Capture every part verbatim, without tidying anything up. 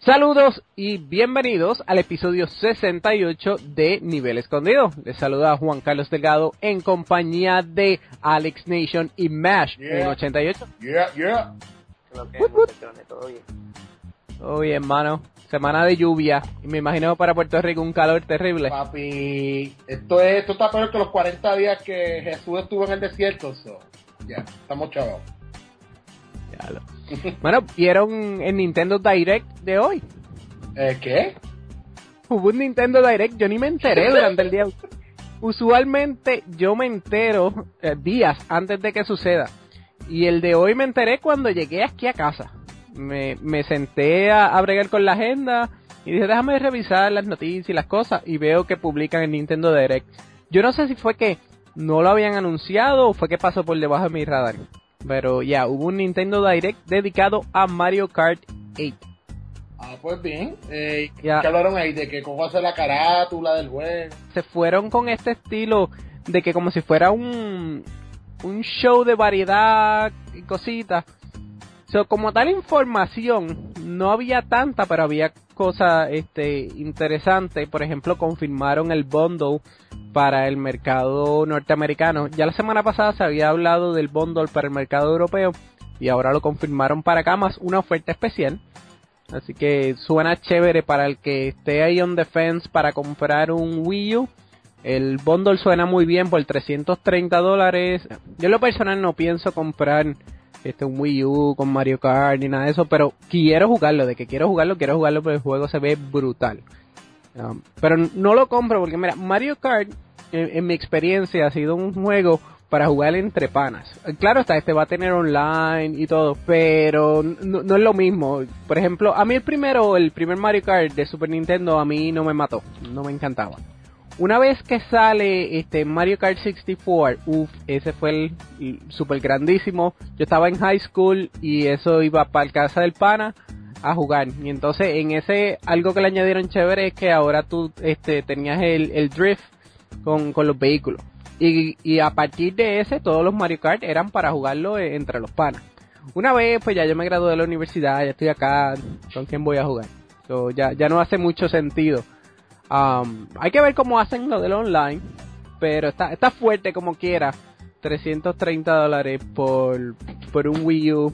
Saludos y bienvenidos al episodio sesenta y ocho de Nivel Escondido. Les saluda Juan Carlos Delgado en compañía de Alex Nation y Mash Yeah. en ochenta y ocho. Yeah, yeah. Lo que Woot, woot. muchachones, todo bien. Oye, hermano, semana de lluvia y me imagino para Puerto Rico un calor terrible. Papi, esto es, esto está peor que los cuarenta días que Jesús estuvo en el desierto. So. Ya, estamos chavos. Ya lo- Bueno, ¿vieron el Nintendo Direct de hoy? ¿Eh, qué? Hubo un Nintendo Direct, yo ni me enteré durante el día. Usualmente yo me entero eh, días antes de que suceda. Y el de hoy me enteré cuando llegué aquí a casa. Me, me senté a, a bregar con la agenda y dije, déjame revisar las noticias y las cosas. Y veo que publican el Nintendo Direct. Yo no sé si fue que no lo habían anunciado o fue que pasó por debajo de mi radar. Pero ya, hubo un Nintendo Direct dedicado a Mario Kart ocho. Ah, pues bien. Eh, Ya. ¿Qué hablaron ahí? ¿De que cómo hacer la carátula del juego? Se fueron con este estilo de que como si fuera un, un show de variedad y cositas. So, como tal información, no había tanta, pero había cosas este, interesantes. Por ejemplo, confirmaron el bundle para el mercado norteamericano. Ya la semana pasada se había hablado del bundle para el mercado europeo y ahora lo confirmaron para acá, más una oferta especial. Así que suena chévere para el que esté ahí on the fence para comprar un Wii U. El bundle suena muy bien por trescientos treinta dólares. Yo en lo personal no pienso comprar este un Wii U con Mario Kart ni nada de eso, pero quiero jugarlo. De que quiero jugarlo, quiero jugarlo porque el juego se ve brutal. Um, pero no lo compro porque mira, Mario Kart en, en mi experiencia ha sido un juego para jugar entre panas. Claro está, este va a tener online y todo, pero no, no es lo mismo. Por ejemplo, a mí el primero, el primer Mario Kart de Super Nintendo a mí no me mató, no me encantaba. Una vez que sale este Mario Kart sesenta y cuatro, uff, ese fue el, el super grandísimo. Yo estaba en high school y eso iba para casa del pana a jugar. Y entonces en ese, algo que le añadieron chévere es que ahora tú este tenías el, el drift con, con los vehículos. Y, y a partir de ese, todos los Mario Kart eran para jugarlo eh, entre los panas. Una vez, pues ya yo me gradué de la universidad, ya estoy acá, ¿con quién voy a jugar? So, ya, ya no hace mucho sentido. Um, hay que ver cómo hacen lo del online, pero está, está fuerte como quiera. trescientos treinta dólares por, por un Wii U,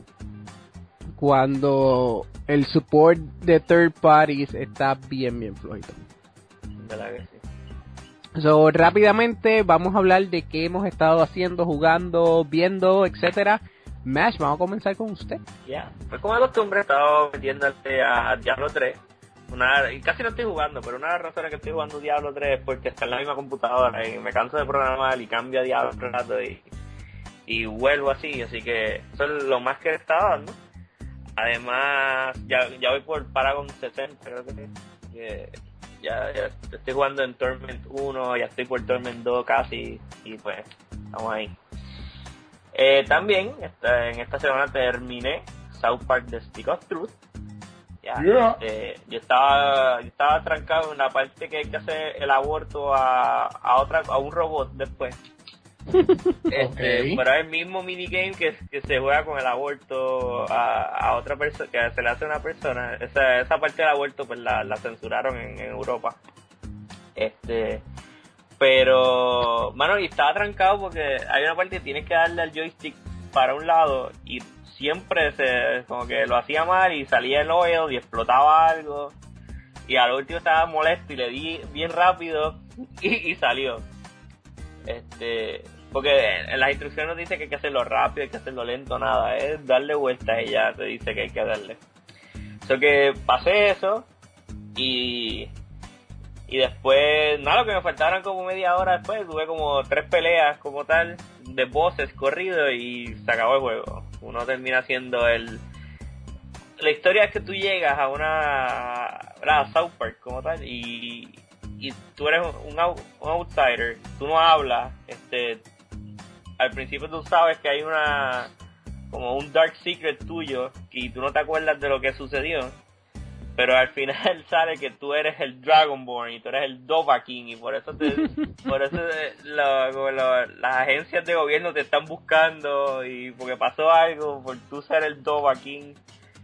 cuando el support de third parties está bien, bien flojito. De la que sí. So, rápidamente vamos a hablar de qué hemos estado haciendo, jugando, viendo, etcétera. Mash, vamos a comenzar con usted. Ya, pues como de costumbre he estado metiéndole a Diablo tres. Una, y casi no estoy jugando, pero una de las razones que estoy jugando Diablo tres es porque está en la misma computadora y me canso de programar y cambio a Diablo un rato y, y vuelvo así, así que eso es lo más que he estado dando. Además, ya, ya voy por Paragon sesenta, creo que sí. Que ya, ya estoy jugando en Torment uno, ya estoy por Torment dos casi, y pues, estamos ahí. Eh, también, esta, en esta semana terminé South Park The Stick of Truth. Ya, Yeah. este, yo estaba yo estaba trancado en la parte que hay que hacer el aborto a, a otra a un robot después. Este, Okay. pero es el mismo minigame que, que se juega con el aborto a, a otra persona, que se le hace a una persona. Esa, esa parte del aborto pues la, la censuraron en, en Europa. Este, pero, mano, y estaba trancado porque hay una parte que tienes que darle al joystick para un lado y siempre se, como que lo hacía mal y salía el oil y explotaba algo. Y al último estaba molesto y le di bien rápido y, y salió. Este, porque en las instrucciones no dice que hay que hacerlo rápido, hay que hacerlo lento, nada, es darle vueltas y ya te dice que hay que darle. So que pasé eso y y después, nada, lo que me faltaron como media hora después, tuve como tres peleas como tal, de bosses corridos y se acabó el juego. Uno termina siendo el... La historia es que tú llegas a una... a South Park como tal y... y tú eres un, out, un outsider, tú no hablas, este... Al principio tú sabes que hay una... como un dark secret tuyo y tú no te acuerdas de lo que sucedió. Pero al final sale que tú eres el Dragonborn y tú eres el Dovahkiin y por eso te, por eso lo, lo, las agencias de gobierno te están buscando y porque pasó algo por tú ser el Dovahkiin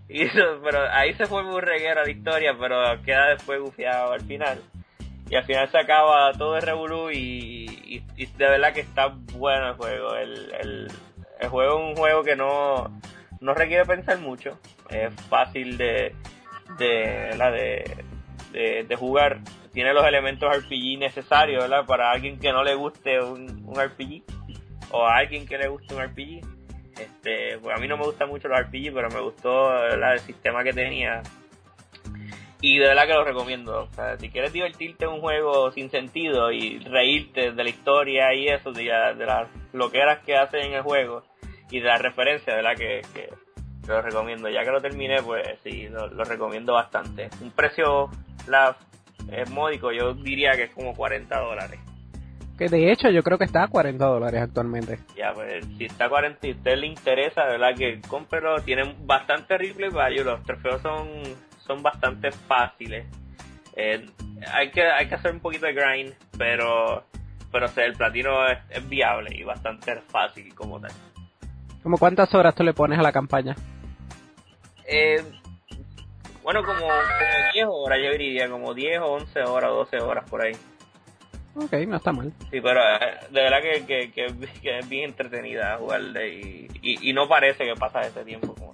Y eso, pero ahí se fue muy reguero la historia, pero queda después gufiado al final. Y al final se acaba todo el revolú y, y, y de verdad que está bueno el juego. El, el, el juego es un juego que no, no requiere pensar mucho. Es fácil de, de, la de, de, de jugar. Tiene los elementos R P G necesarios, ¿verdad? Para alguien que no le guste un, un R P G. O a alguien que le guste un R P G. Este, pues a mí no me gustan mucho los R P G, pero me gustó, ¿verdad?, el sistema que tenía. Y de verdad que lo recomiendo. O sea, si quieres divertirte en un juego sin sentido y reírte de la historia y eso, de, de las loqueras que hacen en el juego y de las referencias, de verdad que, que, que lo recomiendo. Ya que lo terminé, pues sí, lo, lo recomiendo bastante. Un precio la, es módico, yo diría que es como cuarenta dólares. Que de hecho yo creo que está a cuarenta dólares actualmente. Ya, pues si está a cuarenta y a usted le interesa, de verdad que cómprelo. Tienen bastante replay value, los trofeos son... son bastante fáciles. Eh, hay que hay que hacer un poquito de grind, pero pero o sea, el platino es, es viable y bastante fácil como tal. ¿Cómo cuántas horas tú le pones a la campaña? Eh, bueno, como, como diez horas, yo diría, como diez o once horas, doce horas por ahí. Ok, no está mal. Sí, pero eh, de verdad que, que, que, que es bien entretenida jugarle y, y, y no parece que pasa ese tiempo como.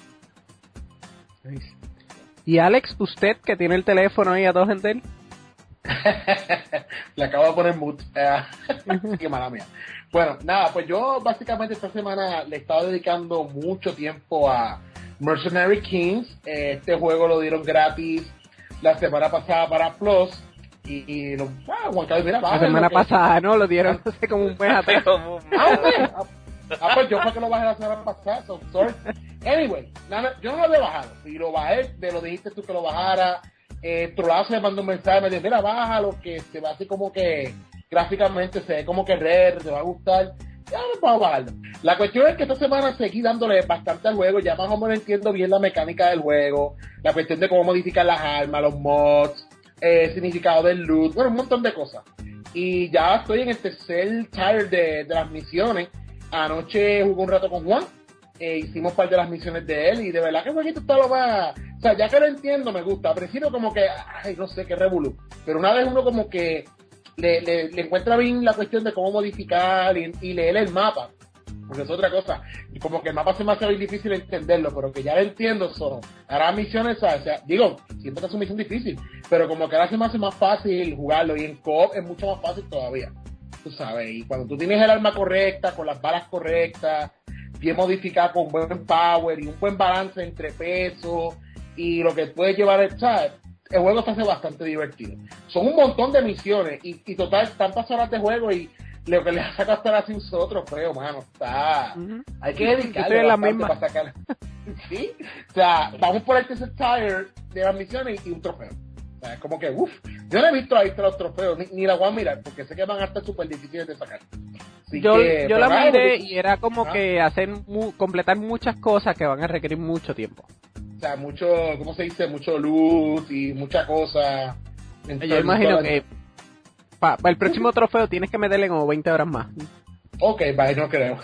Nice. Y Alex, usted que tiene el teléfono ahí a dos en él. Le acabo de poner mute. Uh, qué mala mía. Bueno, nada, pues yo básicamente esta semana le he estado dedicando mucho tiempo a Mercenary Kings. Este juego lo dieron gratis la semana pasada para Plus. Y, y lo, ah, Juan Carlos, mira, la semana que, pasada, ¿no? Lo dieron hace como un mes atrás. ah, okay. Ah, pues yo fue que lo bajé la semana pasada, so sorry. Anyway, nada, yo no lo había bajado. Si lo bajé, te lo dijiste tú que lo bajara. Eh, Trolazo me mandó un mensaje, me dijo, mira, bájalo, que se va así como que gráficamente se ve como que red, te va a gustar. Ya no puedo bajarlo. La cuestión es que esta semana seguí dándole bastante al juego, ya más o menos entiendo bien la mecánica del juego, la cuestión de cómo modificar las armas, los mods, eh, significado del loot, bueno, un montón de cosas. Y ya estoy en el tercer tier de, de las misiones. Anoche jugué un rato con Juan, eh, hicimos parte de las misiones de él y de verdad que el jueguito está lo más... O sea, ya que lo entiendo me gusta, al principio como que, ay, no sé, qué revolú, pero una vez uno como que le, le, le encuentra bien la cuestión de cómo modificar y, y leer el mapa, porque es otra cosa, y como que el mapa se me hace muy difícil entenderlo, pero que ya lo entiendo, son hará misiones, o sea, digo, siempre que es una misión difícil, pero como que ahora se me hace más fácil jugarlo y en co-op es mucho más fácil todavía. Tú sabes, y cuando tú tienes el arma correcta, con las balas correctas, bien modificada, con buen power y un buen balance entre peso y lo que puedes llevar el chat, el juego se hace bastante divertido. Son un montón de misiones y, y total, tantas horas de juego y lo que le ha sacado hasta así un solo trofeo, mano, está... Uh-huh. Hay que dedicarle la misma para sacar... ¿Sí? O sea, vamos por el tercer tier de las misiones y un trofeo. O sea, es como que, uff, yo no he visto ahí los trofeos, ni, ni la voy a mirar, porque sé que van a estar súper difíciles de sacar. Así yo que, yo la nada, miré porque, y era como ¿ah? que hacer mu- completar muchas cosas que van a requerir mucho tiempo. O sea, mucho, ¿cómo se dice? Mucho loot y mucha cosa. Yo imagino que para pa el próximo trofeo tienes que meterle como veinte horas más. Ok, bye, no creo.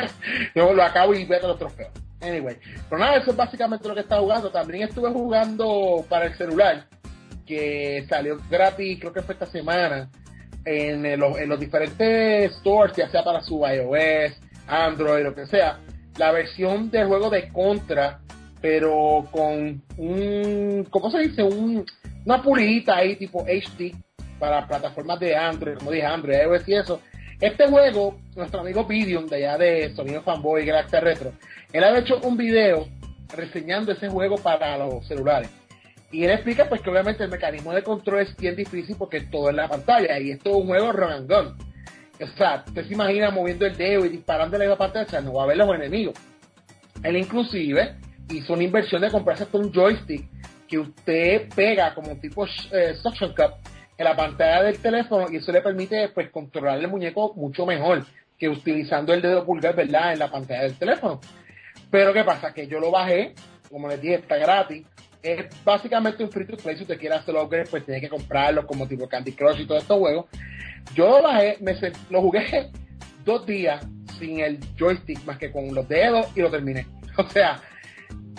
Yo lo acabo y veo los trofeos. Anyway, pero nada, eso es básicamente lo que estaba jugando. También estuve jugando para el celular, que salió gratis, creo que fue esta semana, en los, en los diferentes stores, ya sea para su iOS, Android, lo que sea, la versión del juego de Contra, pero con un, ¿cómo se dice? Un, una pulidita ahí tipo H D para plataformas de Android, como dije, Android, iOS y eso. Este juego, nuestro amigo Vidion, de allá de Sonido Fanboy, Galaxia Retro, él había hecho un video reseñando ese juego para los celulares. Y él explica pues que obviamente el mecanismo de control es bien difícil porque todo es la pantalla y esto es un juego run and gun. O sea, usted se imagina moviendo el dedo y disparándole a la pantalla, o sea, no va a ver los enemigos. Él inclusive hizo una inversión de comprarse hasta un joystick que usted pega como un tipo eh, suction cup en la pantalla del teléfono y eso le permite pues controlar el muñeco mucho mejor que utilizando el dedo pulgar, ¿verdad?, en la pantalla del teléfono. Pero ¿qué pasa? Que yo lo bajé, como les dije, está gratis. Es básicamente un free to play. Si usted quiere hacerlo upgrade, pues tiene que comprarlo como tipo Candy Crush y todos estos juegos. Yo lo bajé, me se, lo jugué dos días sin el joystick más que con los dedos y lo terminé. O sea,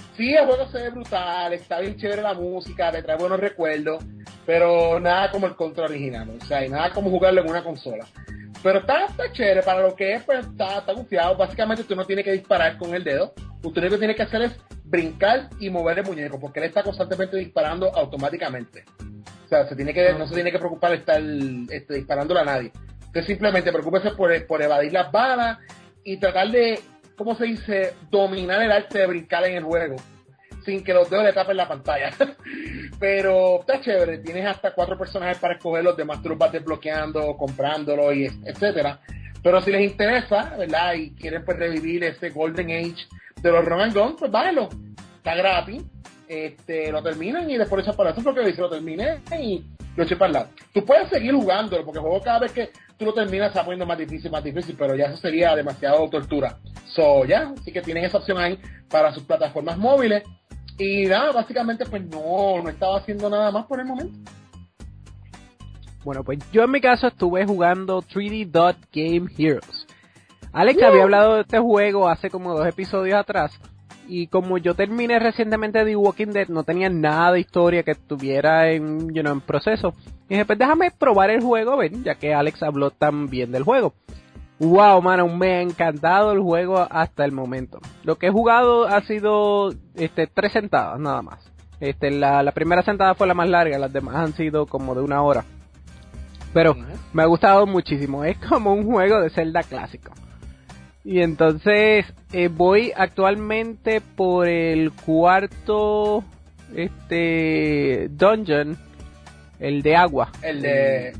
sí, el juego se ve brutal, está bien chévere la música, te trae buenos recuerdos, pero nada como el Contra original, o sea, y nada como jugarlo en una consola. Pero está, está chévere, para lo que es, pues está, está confiado. Básicamente tú no tienes que disparar con el dedo, tú lo que tienes que hacer es brincar y mover el muñeco, porque él está constantemente disparando automáticamente. O sea, se tiene que, no se tiene que preocupar de estar este, disparándole a nadie. Entonces simplemente preocúpese por, por evadir las balas y tratar de, ¿cómo se dice?, dominar el arte de brincar en el juego, sin que los dedos le tapen la pantalla. Pero está chévere, tienes hasta cuatro personajes para escoger, los demás tú los vas desbloqueando, comprándolo, y etcétera. Pero si les interesa, ¿verdad?, y quieren pues revivir ese Golden Age de los Run and Gun, pues bájenlo, está gratis, este, lo terminan y después echan para eso, porque dice, lo terminé y lo eché para el lado. Tú puedes seguir jugándolo, porque el juego cada vez que tú lo terminas se va poniendo más difícil, más difícil, pero ya eso sería demasiado tortura. So, ya, así que tienen esa opción ahí para sus plataformas móviles. Y nada, básicamente pues no, no estaba haciendo nada más por el momento. Bueno, pues yo en mi caso estuve jugando tres D Dot Game Heroes. Alex yeah. había hablado de este juego hace como dos episodios atrás. Y como yo terminé recientemente The Walking Dead, no tenía nada de historia que estuviera en, you know, en proceso. Y dije, pues déjame probar el juego, ven, ya que Alex habló tan bien del juego. Wow, mano, me ha encantado el juego hasta el momento. Lo que he jugado ha sido este tres sentadas nada más. Este la, la primera sentada fue la más larga, las demás han sido como de una hora. Pero uh-huh. me ha gustado muchísimo, es como un juego de Zelda clásico. Y entonces eh, voy actualmente por el cuarto este dungeon, el de agua. El de...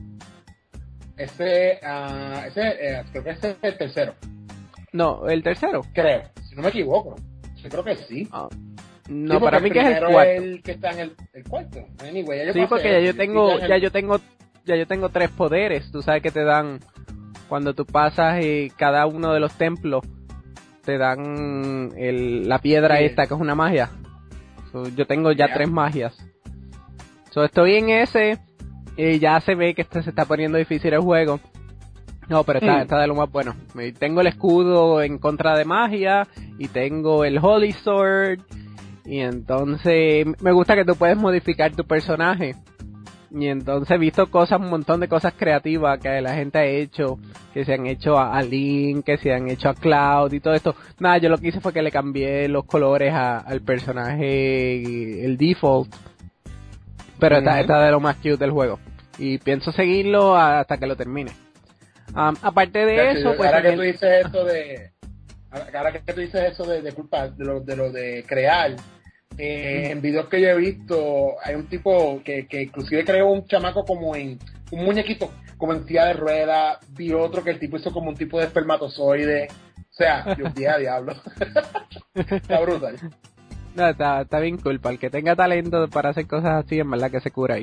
Ese, uh, ese eh, creo que ese es el tercero. No, el tercero. Creo, si no me equivoco. Yo creo que sí. Ah, no, sí, para mí que es el cuarto. Es el que está en el, el cuarto. Anyway, ya yo sí, pasé, porque ya yo tengo, el... ya yo tengo, ya yo tengo tres poderes. Tú sabes que te dan cuando tú pasas eh, cada uno de los templos, te dan el, la piedra sí. esta que es una magia. So, yo tengo ya yeah. tres magias. So, estoy en ese. Y ya se ve que este se está poniendo difícil el juego. No, pero está, mm. está de lo más bueno. Tengo el escudo en contra de magia. Y tengo el Holy Sword. Y entonces me gusta que tú puedes modificar tu personaje. Y entonces he visto cosas, un montón de cosas creativas que la gente ha hecho. Que se han hecho a, a Link, que se han hecho a Cloud y todo esto. Nada, yo lo que hice fue que le cambié los colores a, al personaje, el default. Pero mm-hmm. está, está de lo más cute del juego. Y pienso seguirlo hasta que lo termine. Um, aparte de ya, eso, pues... Ahora que el... tú dices eso de... Ahora que tú dices eso de, de culpa, de lo de, lo de crear, eh, mm. en videos que yo he visto, hay un tipo que, que inclusive creó un chamaco como en... Un muñequito, como en silla de rueda. Vi otro que el tipo hizo como un tipo de espermatozoide. O sea, Dios día diablo. Está brutal. No, está, está bien cool. Para el que tenga talento para hacer cosas así, en verdad que se cura ahí.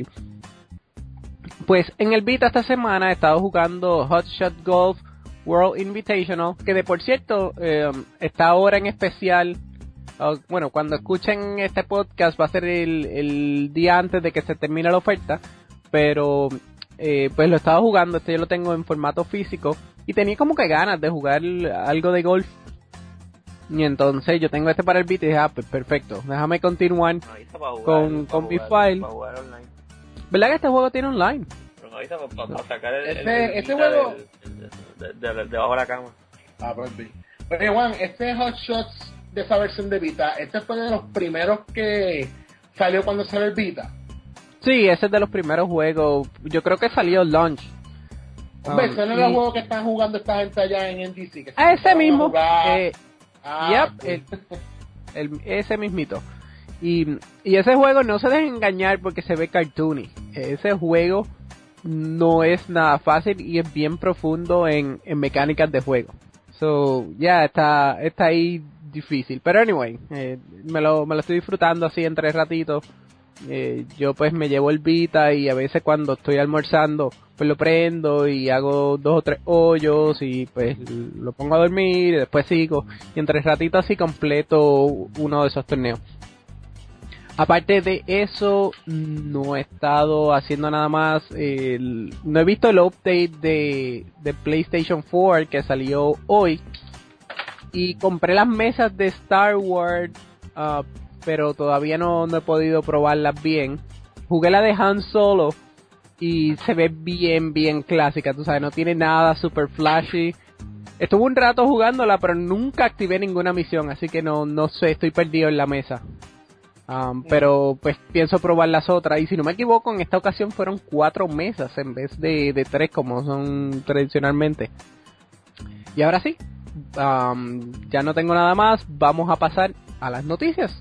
Pues en el Vita esta semana he estado jugando Hot Shot Golf World Invitational, que de por cierto eh, está ahora en especial. Uh, bueno, cuando escuchen este podcast va a ser el, el día antes de que se termine la oferta, pero eh, pues lo he estado jugando. Este yo lo tengo en formato físico y tenía como que ganas de jugar algo de golf. Y entonces yo tengo este para el Vita y dije, ah, pues perfecto, déjame continuar no, jugar, con, con mi file. ¿Verdad que este juego tiene online? Pero ahorita para, para sacar el, ese, el, el ese juego de, de, de, de, debajo de la cama. Ah, pues sí. Oye, Juan, este Hot Shots de esa versión de Vita, este fue de los primeros que salió cuando salió el Vita. Sí, ese es de los primeros juegos. Yo creo que salió launch. Hombre, um, ese no es y... el juego que están jugando esta gente allá en N D C. Que ah, ese mismo. Eh, ah, yep, el, el, ese mismito. Y, y ese juego no se dejen engañar porque se ve cartoony. Ese juego no es nada fácil y es bien profundo en, en mecánicas de juego. So, ya yeah, está, está ahí difícil. Pero anyway, eh, me, lo, me lo estoy disfrutando así en tres ratitos. Eh, yo pues me llevo el Vita y a veces cuando estoy almorzando pues lo prendo y hago dos o tres hoyos y pues lo pongo a dormir y después sigo. Y en tres ratitos así completo uno de esos torneos. Aparte de eso, no he estado haciendo nada más. Eh, no he visto el update de, de PlayStation cuatro que salió hoy. Y compré las mesas de Star Wars uh, pero todavía no, no he podido probarlas bien. Jugué la de Han Solo y se ve bien, bien clásica, tú sabes, no tiene nada super flashy. Estuve un rato jugándola, pero nunca activé ninguna misión, así que no, no sé, estoy perdido en la mesa. Um, pero pues pienso probar las otras, y si no me equivoco, en esta ocasión fueron cuatro mesas en vez de, de tres como son tradicionalmente. Y ahora sí, um, ya no tengo nada más, vamos a pasar a las noticias.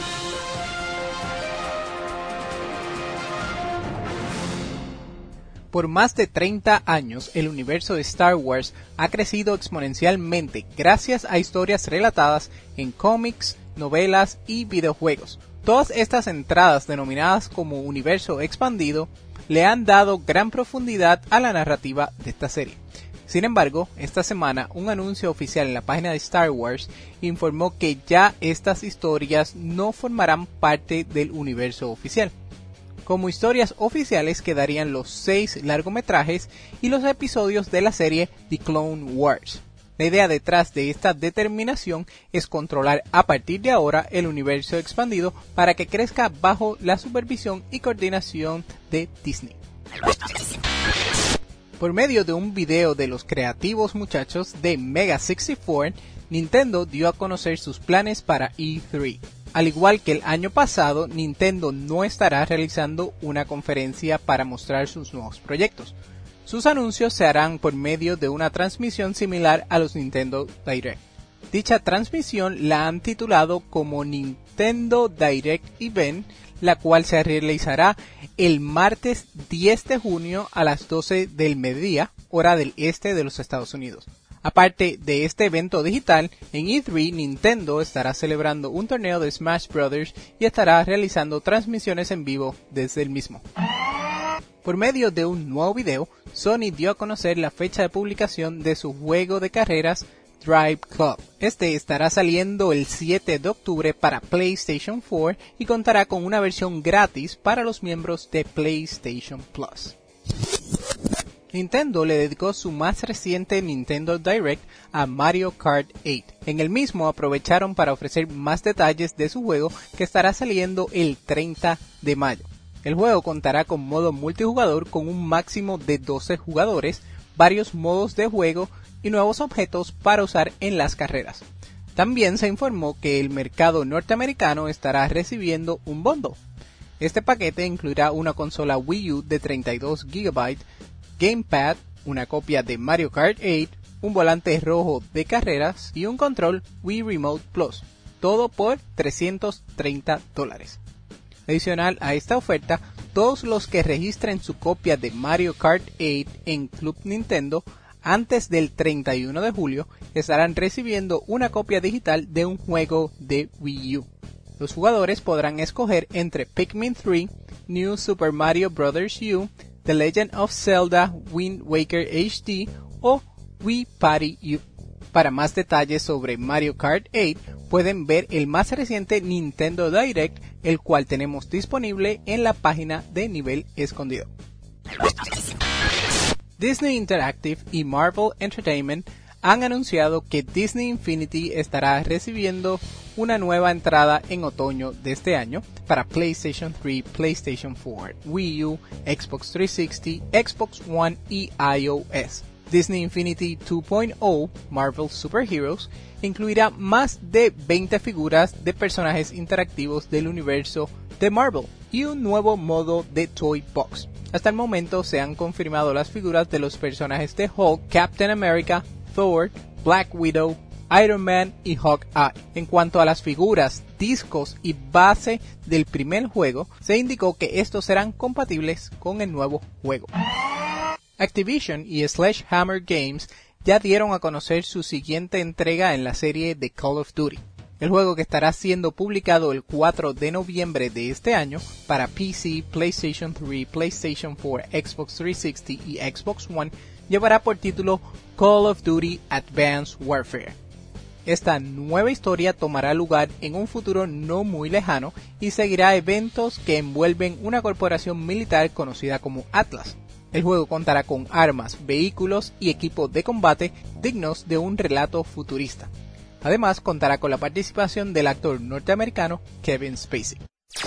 Por más de treinta años, el universo de Star Wars ha crecido exponencialmente gracias a historias relatadas en cómics, novelas y videojuegos. Todas estas entradas, denominadas como universo expandido, le han dado gran profundidad a la narrativa de esta serie. Sin embargo, esta semana un anuncio oficial en la página de Star Wars informó que ya estas historias no formarán parte del universo oficial. Como historias oficiales quedarían los seis largometrajes y los episodios de la serie The Clone Wars. La idea detrás de esta determinación es controlar a partir de ahora el universo expandido para que crezca bajo la supervisión y coordinación de Disney. Por medio de un video de los creativos muchachos de Mega sesenta y cuatro, Nintendo dio a conocer sus planes para E tres. Al igual que el año pasado, Nintendo no estará realizando una conferencia para mostrar sus nuevos proyectos. Sus anuncios se harán por medio de una transmisión similar a los Nintendo Direct. Dicha transmisión la han titulado como Nintendo Direct Event, la cual se realizará el martes diez de junio a las doce del mediodía, hora del este de los Estados Unidos. Aparte de este evento digital, en E tres Nintendo estará celebrando un torneo de Smash Brothers y estará realizando transmisiones en vivo desde el mismo. Por medio de un nuevo video, Sony dio a conocer la fecha de publicación de su juego de carreras Drive Club. Este estará saliendo el siete de octubre para PlayStation cuatro y contará con una versión gratis para los miembros de PlayStation Plus. Nintendo le dedicó su más reciente Nintendo Direct a Mario Kart ocho. En el mismo aprovecharon para ofrecer más detalles de su juego que estará saliendo el treinta de mayo. El juego contará con modo multijugador con un máximo de doce jugadores, varios modos de juego y nuevos objetos para usar en las carreras. También se informó que el mercado norteamericano estará recibiendo un bundle. Este paquete incluirá una consola Wii U de treinta y dos gigabytes, Gamepad, una copia de Mario Kart ocho, un volante rojo de carreras y un control Wii Remote Plus, todo por trescientos treinta dólares. Adicional a esta oferta, todos los que registren su copia de Mario Kart ocho en Club Nintendo antes del treinta y uno de julio estarán recibiendo una copia digital de un juego de Wii U. Los jugadores podrán escoger entre Pikmin tres, New Super Mario Bros. U, The Legend of Zelda Wind Waker H D o Wii Party U. Para más detalles sobre Mario Kart ocho, pueden ver el más reciente Nintendo Direct, el cual tenemos disponible en la página de Nivel Escondido. Disney Interactive y Marvel Entertainment han anunciado que Disney Infinity estará recibiendo una nueva entrada en otoño de este año para PlayStation tres, PlayStation cuatro, Wii U, Xbox trescientos sesenta, Xbox One y iOS. Disney Infinity dos punto cero, Marvel Super Heroes, incluirá más de veinte figuras de personajes interactivos del universo de Marvel y un nuevo modo de Toy Box. Hasta el momento se han confirmado las figuras de los personajes de Hulk, Captain America, Thor, Black Widow, Iron Man y Hawkeye. En cuanto a las figuras, discos y base del primer juego, se indicó que estos serán compatibles con el nuevo juego. Activision y Sledgehammer Games ya dieron a conocer su siguiente entrega en la serie de Call of Duty. El juego, que estará siendo publicado el cuatro de noviembre de este año para P C, PlayStation tres, PlayStation cuatro, Xbox trescientos sesenta y Xbox One, llevará por título Call of Duty Advanced Warfare. Esta nueva historia tomará lugar en un futuro no muy lejano y seguirá eventos que envuelven una corporación militar conocida como Atlas. El juego contará con armas, vehículos y equipos de combate dignos de un relato futurista. Además, contará con la participación del actor norteamericano Kevin Spacey.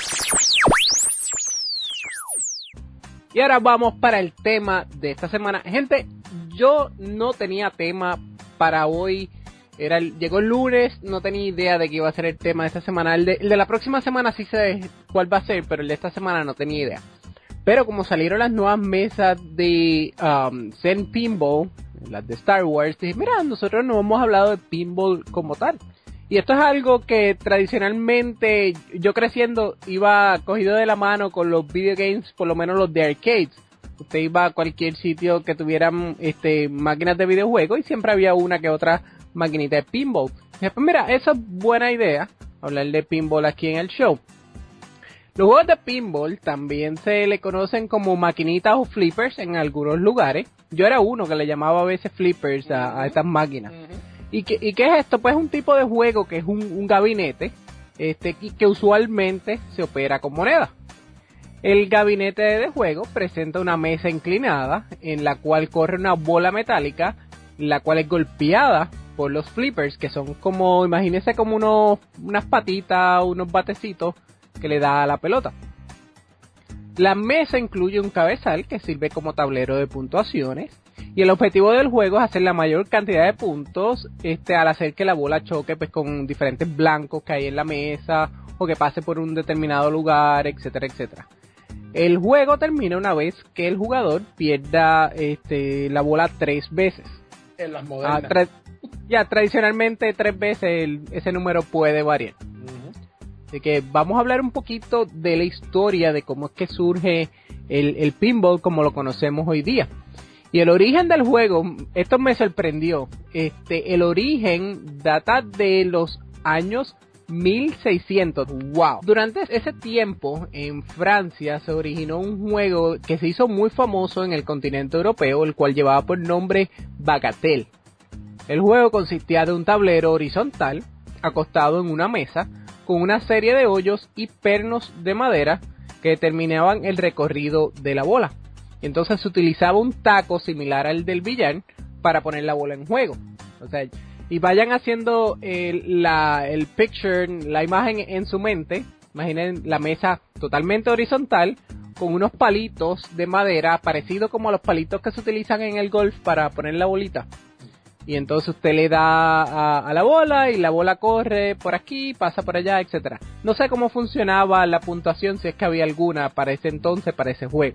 Y ahora vamos para el tema de esta semana. Gente, yo no tenía tema para hoy. Era el, llegó el lunes, no tenía idea de que iba a ser el tema de esta semana. El de, el de la próxima semana sí sé cuál va a ser, pero el de esta semana no tenía idea. Pero como salieron las nuevas mesas de um, Zen Pinball, las de Star Wars, dije, mira, nosotros no hemos hablado de pinball como tal. Y esto es algo que tradicionalmente yo creciendo iba cogido de la mano con los video games, por lo menos los de arcades. Usted iba a cualquier sitio que tuvieran este, máquinas de videojuegos y siempre había una que otra maquinita de pinball. Dije, pues mira, esa es buena idea, hablar de pinball aquí en el show. Los juegos de pinball también se le conocen como maquinitas o flippers en algunos lugares. Yo era uno que le llamaba a veces flippers a, a estas máquinas. ¿Y qué, ¿Y qué es esto? Pues es un tipo de juego que es un, un gabinete este, y que usualmente se opera con monedas. El gabinete de juego presenta una mesa inclinada en la cual corre una bola metálica, la cual es golpeada por los flippers, que son como, imagínense como unos, unas patitas, unos batecitos que le da a la pelota. La mesa incluye un cabezal que sirve como tablero de puntuaciones. Y el objetivo del juego es hacer la mayor cantidad de puntos este, al hacer que la bola choque pues, con diferentes blancos que hay en la mesa o que pase por un determinado lugar, etcétera, etcétera. El juego termina una vez que el jugador pierda este, la bola tres veces. En las modernas. Ah, tra- ya, tradicionalmente tres veces el, ese número puede variar. Uh-huh. Así que vamos a hablar un poquito de la historia de cómo es que surge el, el pinball como lo conocemos hoy día. Y el origen del juego, esto me sorprendió, este, el origen data de los años mil seiscientos, wow. Durante ese tiempo, en Francia, se originó un juego que se hizo muy famoso en el continente europeo, el cual llevaba por nombre Bagatelle. El juego consistía de un tablero horizontal, acostado en una mesa, con una serie de hoyos y pernos de madera que determinaban el recorrido de la bola. Y entonces se utilizaba un taco similar al del billar para poner la bola en juego. O sea, y vayan haciendo el, la, el picture, la imagen en su mente. Imaginen la mesa totalmente horizontal con unos palitos de madera parecidos como a los palitos que se utilizan en el golf para poner la bolita. Y entonces usted le da a, a la bola y la bola corre por aquí, pasa por allá, etcétera. No sé cómo funcionaba la puntuación, si es que había alguna para ese entonces, para ese juego.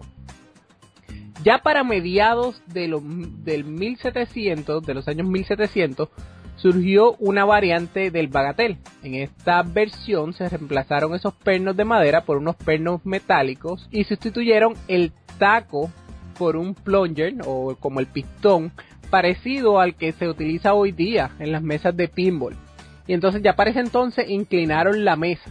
Ya para mediados de los, del mil setecientos, de los años mil setecientos, surgió una variante del Bagatelle. En esta versión se reemplazaron esos pernos de madera por unos pernos metálicos y sustituyeron el taco por un plunger o como el pistón parecido al que se utiliza hoy día en las mesas de pinball. Y entonces ya para ese entonces inclinaron la mesa.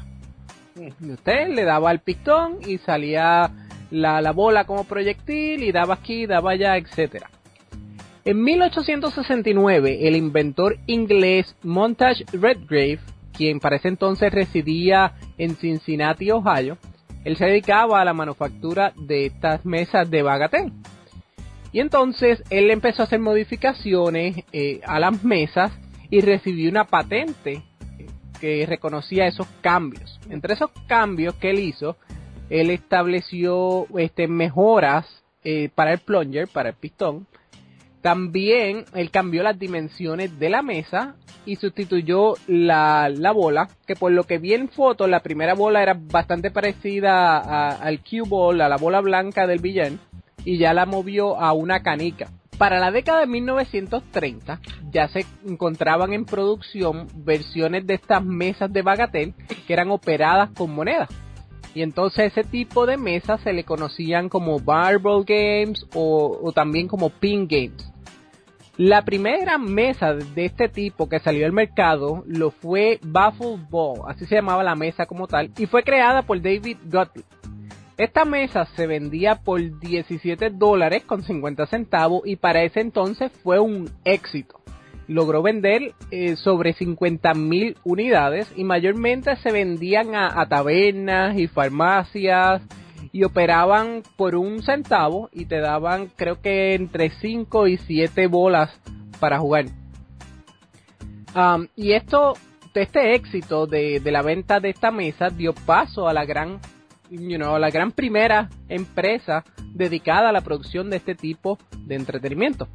Y usted le daba al pistón y salía La, la bola como proyectil y daba aquí, daba allá, etcétera. En mil ochocientos sesenta y nueve, el inventor inglés Montague Redgrave, quien para ese entonces residía en Cincinnati, Ohio, él se dedicaba a la manufactura de estas mesas de Bagatelle. Y entonces él empezó a hacer modificaciones eh, a las mesas y recibió una patente que reconocía esos cambios. Entre esos cambios que él hizo, él estableció este, mejoras eh, para el plunger, para el pistón. También él cambió las dimensiones de la mesa y sustituyó la, la bola, que por lo que vi en fotos, la primera bola era bastante parecida a, al cue ball, a la bola blanca del billar, y ya la movió a una canica. Para la década de mil novecientos treinta ya se encontraban en producción versiones de estas mesas de Bagatelle que eran operadas con monedas. Y entonces ese tipo de mesas se le conocían como Marble Games o, o también como Pin Games. La primera mesa de este tipo que salió al mercado lo fue Baffle Ball, así se llamaba la mesa como tal, y fue creada por David Gottlieb. Esta mesa se vendía por diecisiete dólares con cincuenta centavos y para ese entonces fue un éxito. Logró vender eh, sobre cincuenta mil unidades y mayormente se vendían a, a tabernas y farmacias y operaban por un centavo y te daban creo que entre cinco y siete bolas para jugar. Um, y esto, este éxito de, de la venta de esta mesa dio paso a la gran, you know, a la gran primera empresa dedicada a la producción de este tipo de entretenimiento.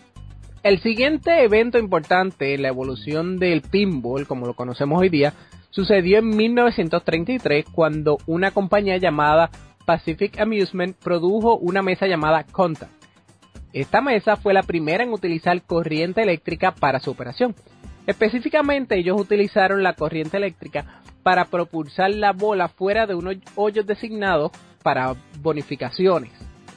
El siguiente evento importante en la evolución del pinball, como lo conocemos hoy día, sucedió en mil novecientos treinta y tres cuando una compañía llamada Pacific Amusement produjo una mesa llamada Contact. Esta mesa fue la primera en utilizar corriente eléctrica para su operación. Específicamente, ellos utilizaron la corriente eléctrica para propulsar la bola fuera de unos hoyos designados para bonificaciones.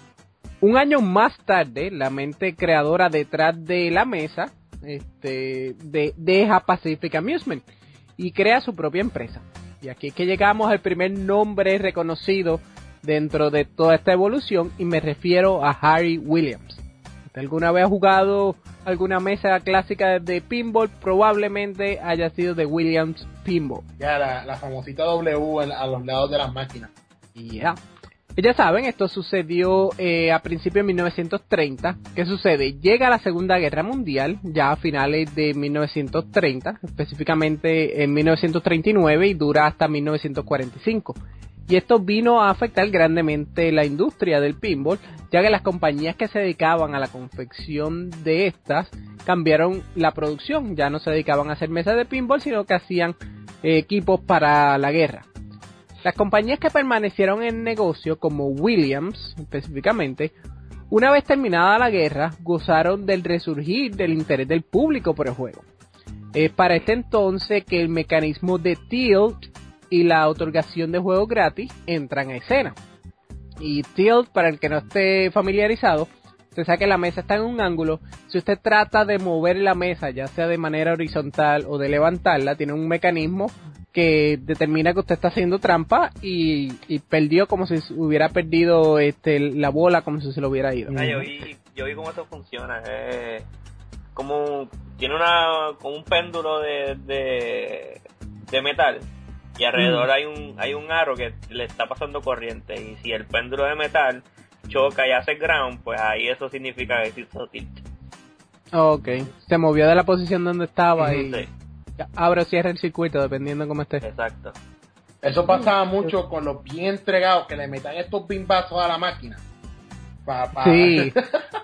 Un año más tarde, la mente creadora detrás de la mesa este, de, deja Pacific Amusement y crea su propia empresa. Y aquí es que llegamos al primer nombre reconocido dentro de toda esta evolución, y me refiero a Harry Williams. ¿Usted alguna vez ha jugado alguna mesa clásica de pinball? Probablemente haya sido de Williams Pinball. Ya, la, la famosita W en, a los lados de las máquinas. Ya. Yeah. Ya saben, esto sucedió eh, a principios de mil novecientos treinta. ¿Qué sucede? Llega la Segunda Guerra Mundial, ya a finales de mil novecientos treinta, específicamente en mil novecientos treinta y nueve, y dura hasta mil novecientos cuarenta y cinco. Y esto vino a afectar grandemente la industria del pinball, ya que las compañías que se dedicaban a la confección de estas cambiaron la producción. Ya no se dedicaban a hacer mesas de pinball, sino que hacían eh, equipos para la guerra. Las compañías que permanecieron en negocio, como Williams específicamente, una vez terminada la guerra, gozaron del resurgir del interés del público por el juego. Es para este entonces que el mecanismo de tilt y la otorgación de juegos gratis entran a escena. Y tilt, para el que no esté familiarizado, usted sabe que la mesa está en un ángulo. Si usted trata de mover la mesa, ya sea de manera horizontal o de levantarla, tiene un mecanismo que determina que usted está haciendo trampa y, y perdió como si hubiera perdido este, la bola, como si se lo hubiera ido. Ah, yo vi, yo vi cómo esto funciona. Eh, como tiene una como un péndulo de, de, de metal, y alrededor mm. hay un hay un aro que le está pasando corriente, y si el péndulo de metal choca y hace ground, pues ahí eso significa que hizo tilt. Ok, se movió de la posición donde estaba mm, y... Sí. Abre o cierra el circuito dependiendo cómo esté. Exacto. Eso pasaba mucho con los bien entregados que le metan estos bimbazos a la máquina. Pa, pa. Sí.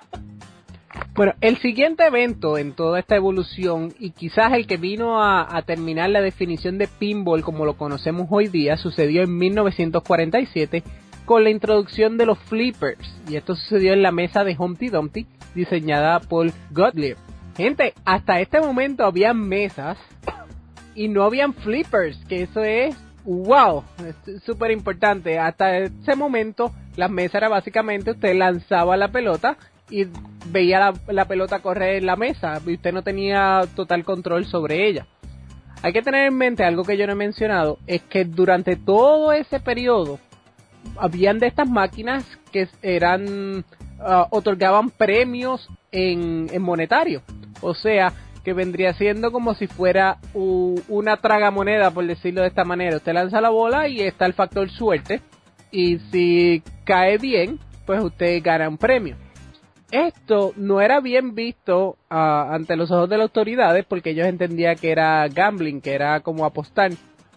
Bueno, el siguiente evento en toda esta evolución, y quizás el que vino a, a terminar la definición de pinball como lo conocemos hoy día, sucedió en mil novecientos cuarenta y siete con la introducción de los flippers. Y esto sucedió en la mesa de Humpty Dumpty, diseñada por Gottlieb. Gente, hasta este momento habían mesas y no habían flippers, que eso es, wow, es súper importante. Hasta ese momento las mesas era básicamente usted lanzaba la pelota y veía la, la pelota correr en la mesa y usted no tenía total control sobre ella. Hay que tener en mente algo que yo no he mencionado, es que durante todo ese periodo habían de estas máquinas que eran uh, otorgaban premios en, en monetario. O sea, que vendría siendo como si fuera u, una tragamoneda, por decirlo de esta manera. Usted lanza la bola y está el factor suerte. Y si cae bien, pues usted gana un premio. Esto no era bien visto uh, ante los ojos de las autoridades, porque ellos entendían que era gambling, que era como apostar.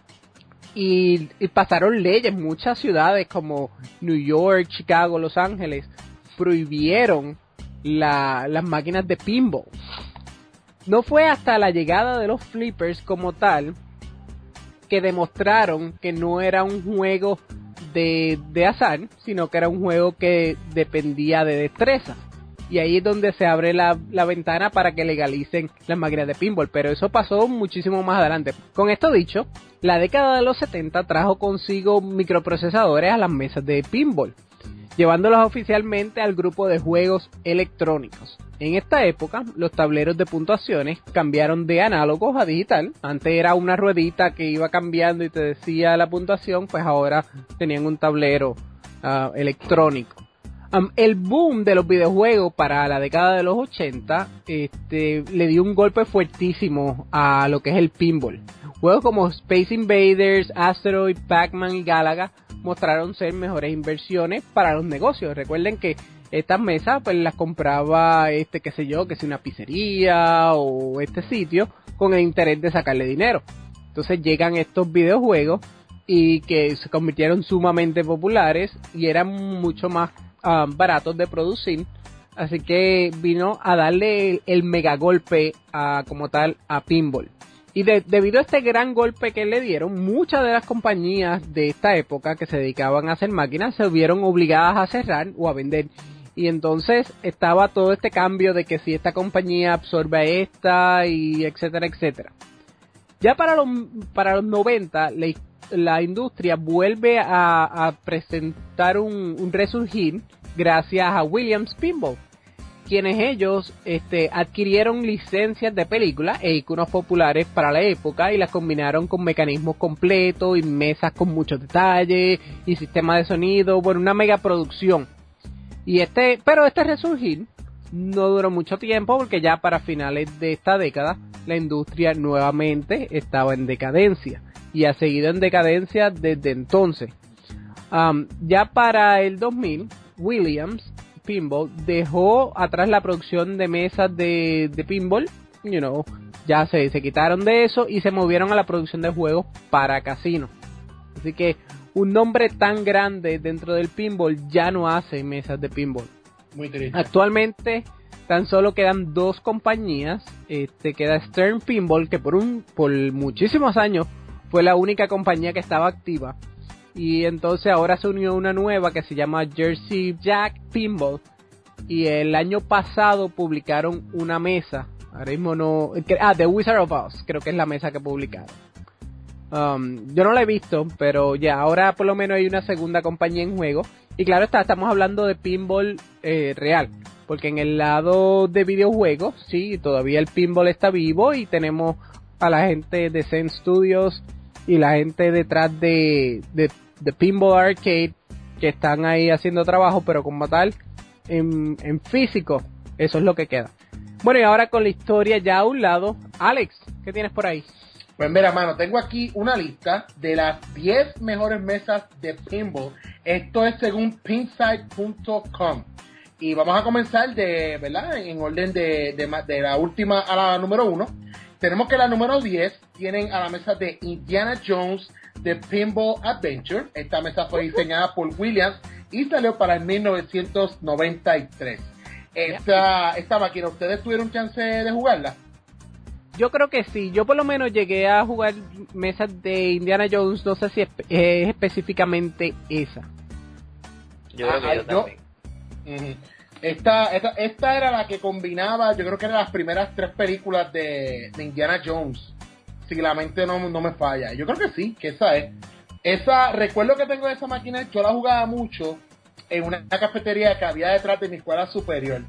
Y, y pasaron leyes, muchas ciudades como New York, Chicago, Los Ángeles, prohibieron la, las máquinas de pinball. No fue hasta la llegada de los flippers como tal que demostraron que no era un juego de, de azar, sino que era un juego que dependía de destreza. Y ahí es donde se abre la, la ventana para que legalicen las máquinas de pinball, pero eso pasó muchísimo más adelante. Con esto dicho, la década de los setenta trajo consigo microprocesadores a las mesas de pinball, llevándolos oficialmente al grupo de juegos electrónicos. En esta época, los tableros de puntuaciones cambiaron de análogos a digital. Antes era una ruedita que iba cambiando y te decía la puntuación, pues ahora tenían un tablero uh, electrónico. Um, el boom de los videojuegos para la década de los ochenta este, le dio un golpe fuertísimo a lo que es el pinball. Juegos como Space Invaders, Asteroid, Pac-Man y Galaga mostraron ser mejores inversiones para los negocios. Recuerden que estas mesas pues las compraba este qué sé yo, que si una pizzería o este sitio con el interés de sacarle dinero. Entonces llegan estos videojuegos y que se convirtieron sumamente populares y eran mucho más uh, baratos de producir. Así que vino a darle el, el mega golpe a, como tal a pinball. Y de, debido a este gran golpe que le dieron, muchas de las compañías de esta época que se dedicaban a hacer máquinas se vieron obligadas a cerrar o a vender. Y entonces estaba todo este cambio de que si esta compañía absorbe a esta y etcétera, etcétera. Ya para los, para los noventa, la, la industria vuelve a, a presentar un, un resurgir gracias a Williams Pinball, quienes ellos este, adquirieron licencias de películas e iconos populares para la época y las combinaron con mecanismos completos y mesas con muchos detalles y sistema de sonido, bueno, una mega producción. Y este, pero este resurgir no duró mucho tiempo porque ya para finales de esta década la industria nuevamente estaba en decadencia y ha seguido en decadencia desde entonces. Um, ya para el dos mil, Williams Pinball dejó atrás la producción de mesas de, de pinball, you know, ya se, se quitaron de eso y se movieron a la producción de juegos para casinos. Así que un nombre tan grande dentro del pinball ya no hace mesas de pinball. Muy triste. Actualmente tan solo quedan dos compañías. Este queda Stern Pinball, que por un por muchísimos años fue la única compañía que estaba activa. Y entonces ahora se unió una nueva que se llama Jersey Jack Pinball. Y el año pasado publicaron una mesa. Ahora mismo no... Ah, The Wizard of Oz, creo que es la mesa que publicaron. Um, yo no la he visto, pero ya ahora por lo menos hay una segunda compañía en juego. Y claro está, estamos hablando de pinball eh, real. Porque en el lado de videojuegos, sí, todavía el pinball está vivo. Y tenemos a la gente de Zen Studios y la gente detrás de, de, de Pinball Arcade que están ahí haciendo trabajo, pero como tal, en, en físico, eso es lo que queda. Bueno, y ahora con la historia ya a un lado, Alex, ¿qué tienes por ahí? Pues mira, mano, tengo aquí una lista de las diez mejores mesas de pinball. Esto es según pinside punto com. Y vamos a comenzar de, ¿verdad? En orden de, de, de la última a la número uno. Tenemos que la número diez tienen a la mesa de Indiana Jones de Pinball Adventure. Esta mesa fue diseñada por Williams y salió para el mil novecientos noventa y tres. Esta, esta máquina, ¿ustedes tuvieron chance de jugarla? Yo creo que sí. Yo por lo menos llegué a jugar mesas de Indiana Jones. No sé si es, es específicamente esa. Yo creo que ah, yo yo, también. Uh-huh. Esta, esta, esta era la que combinaba, yo creo que eran las primeras tres películas de, de Indiana Jones, si la mente no, no me falla. Yo creo que sí, que esa es. Esa, recuerdo que tengo esa máquina, yo la jugaba mucho en una cafetería que había detrás de mi escuela superior.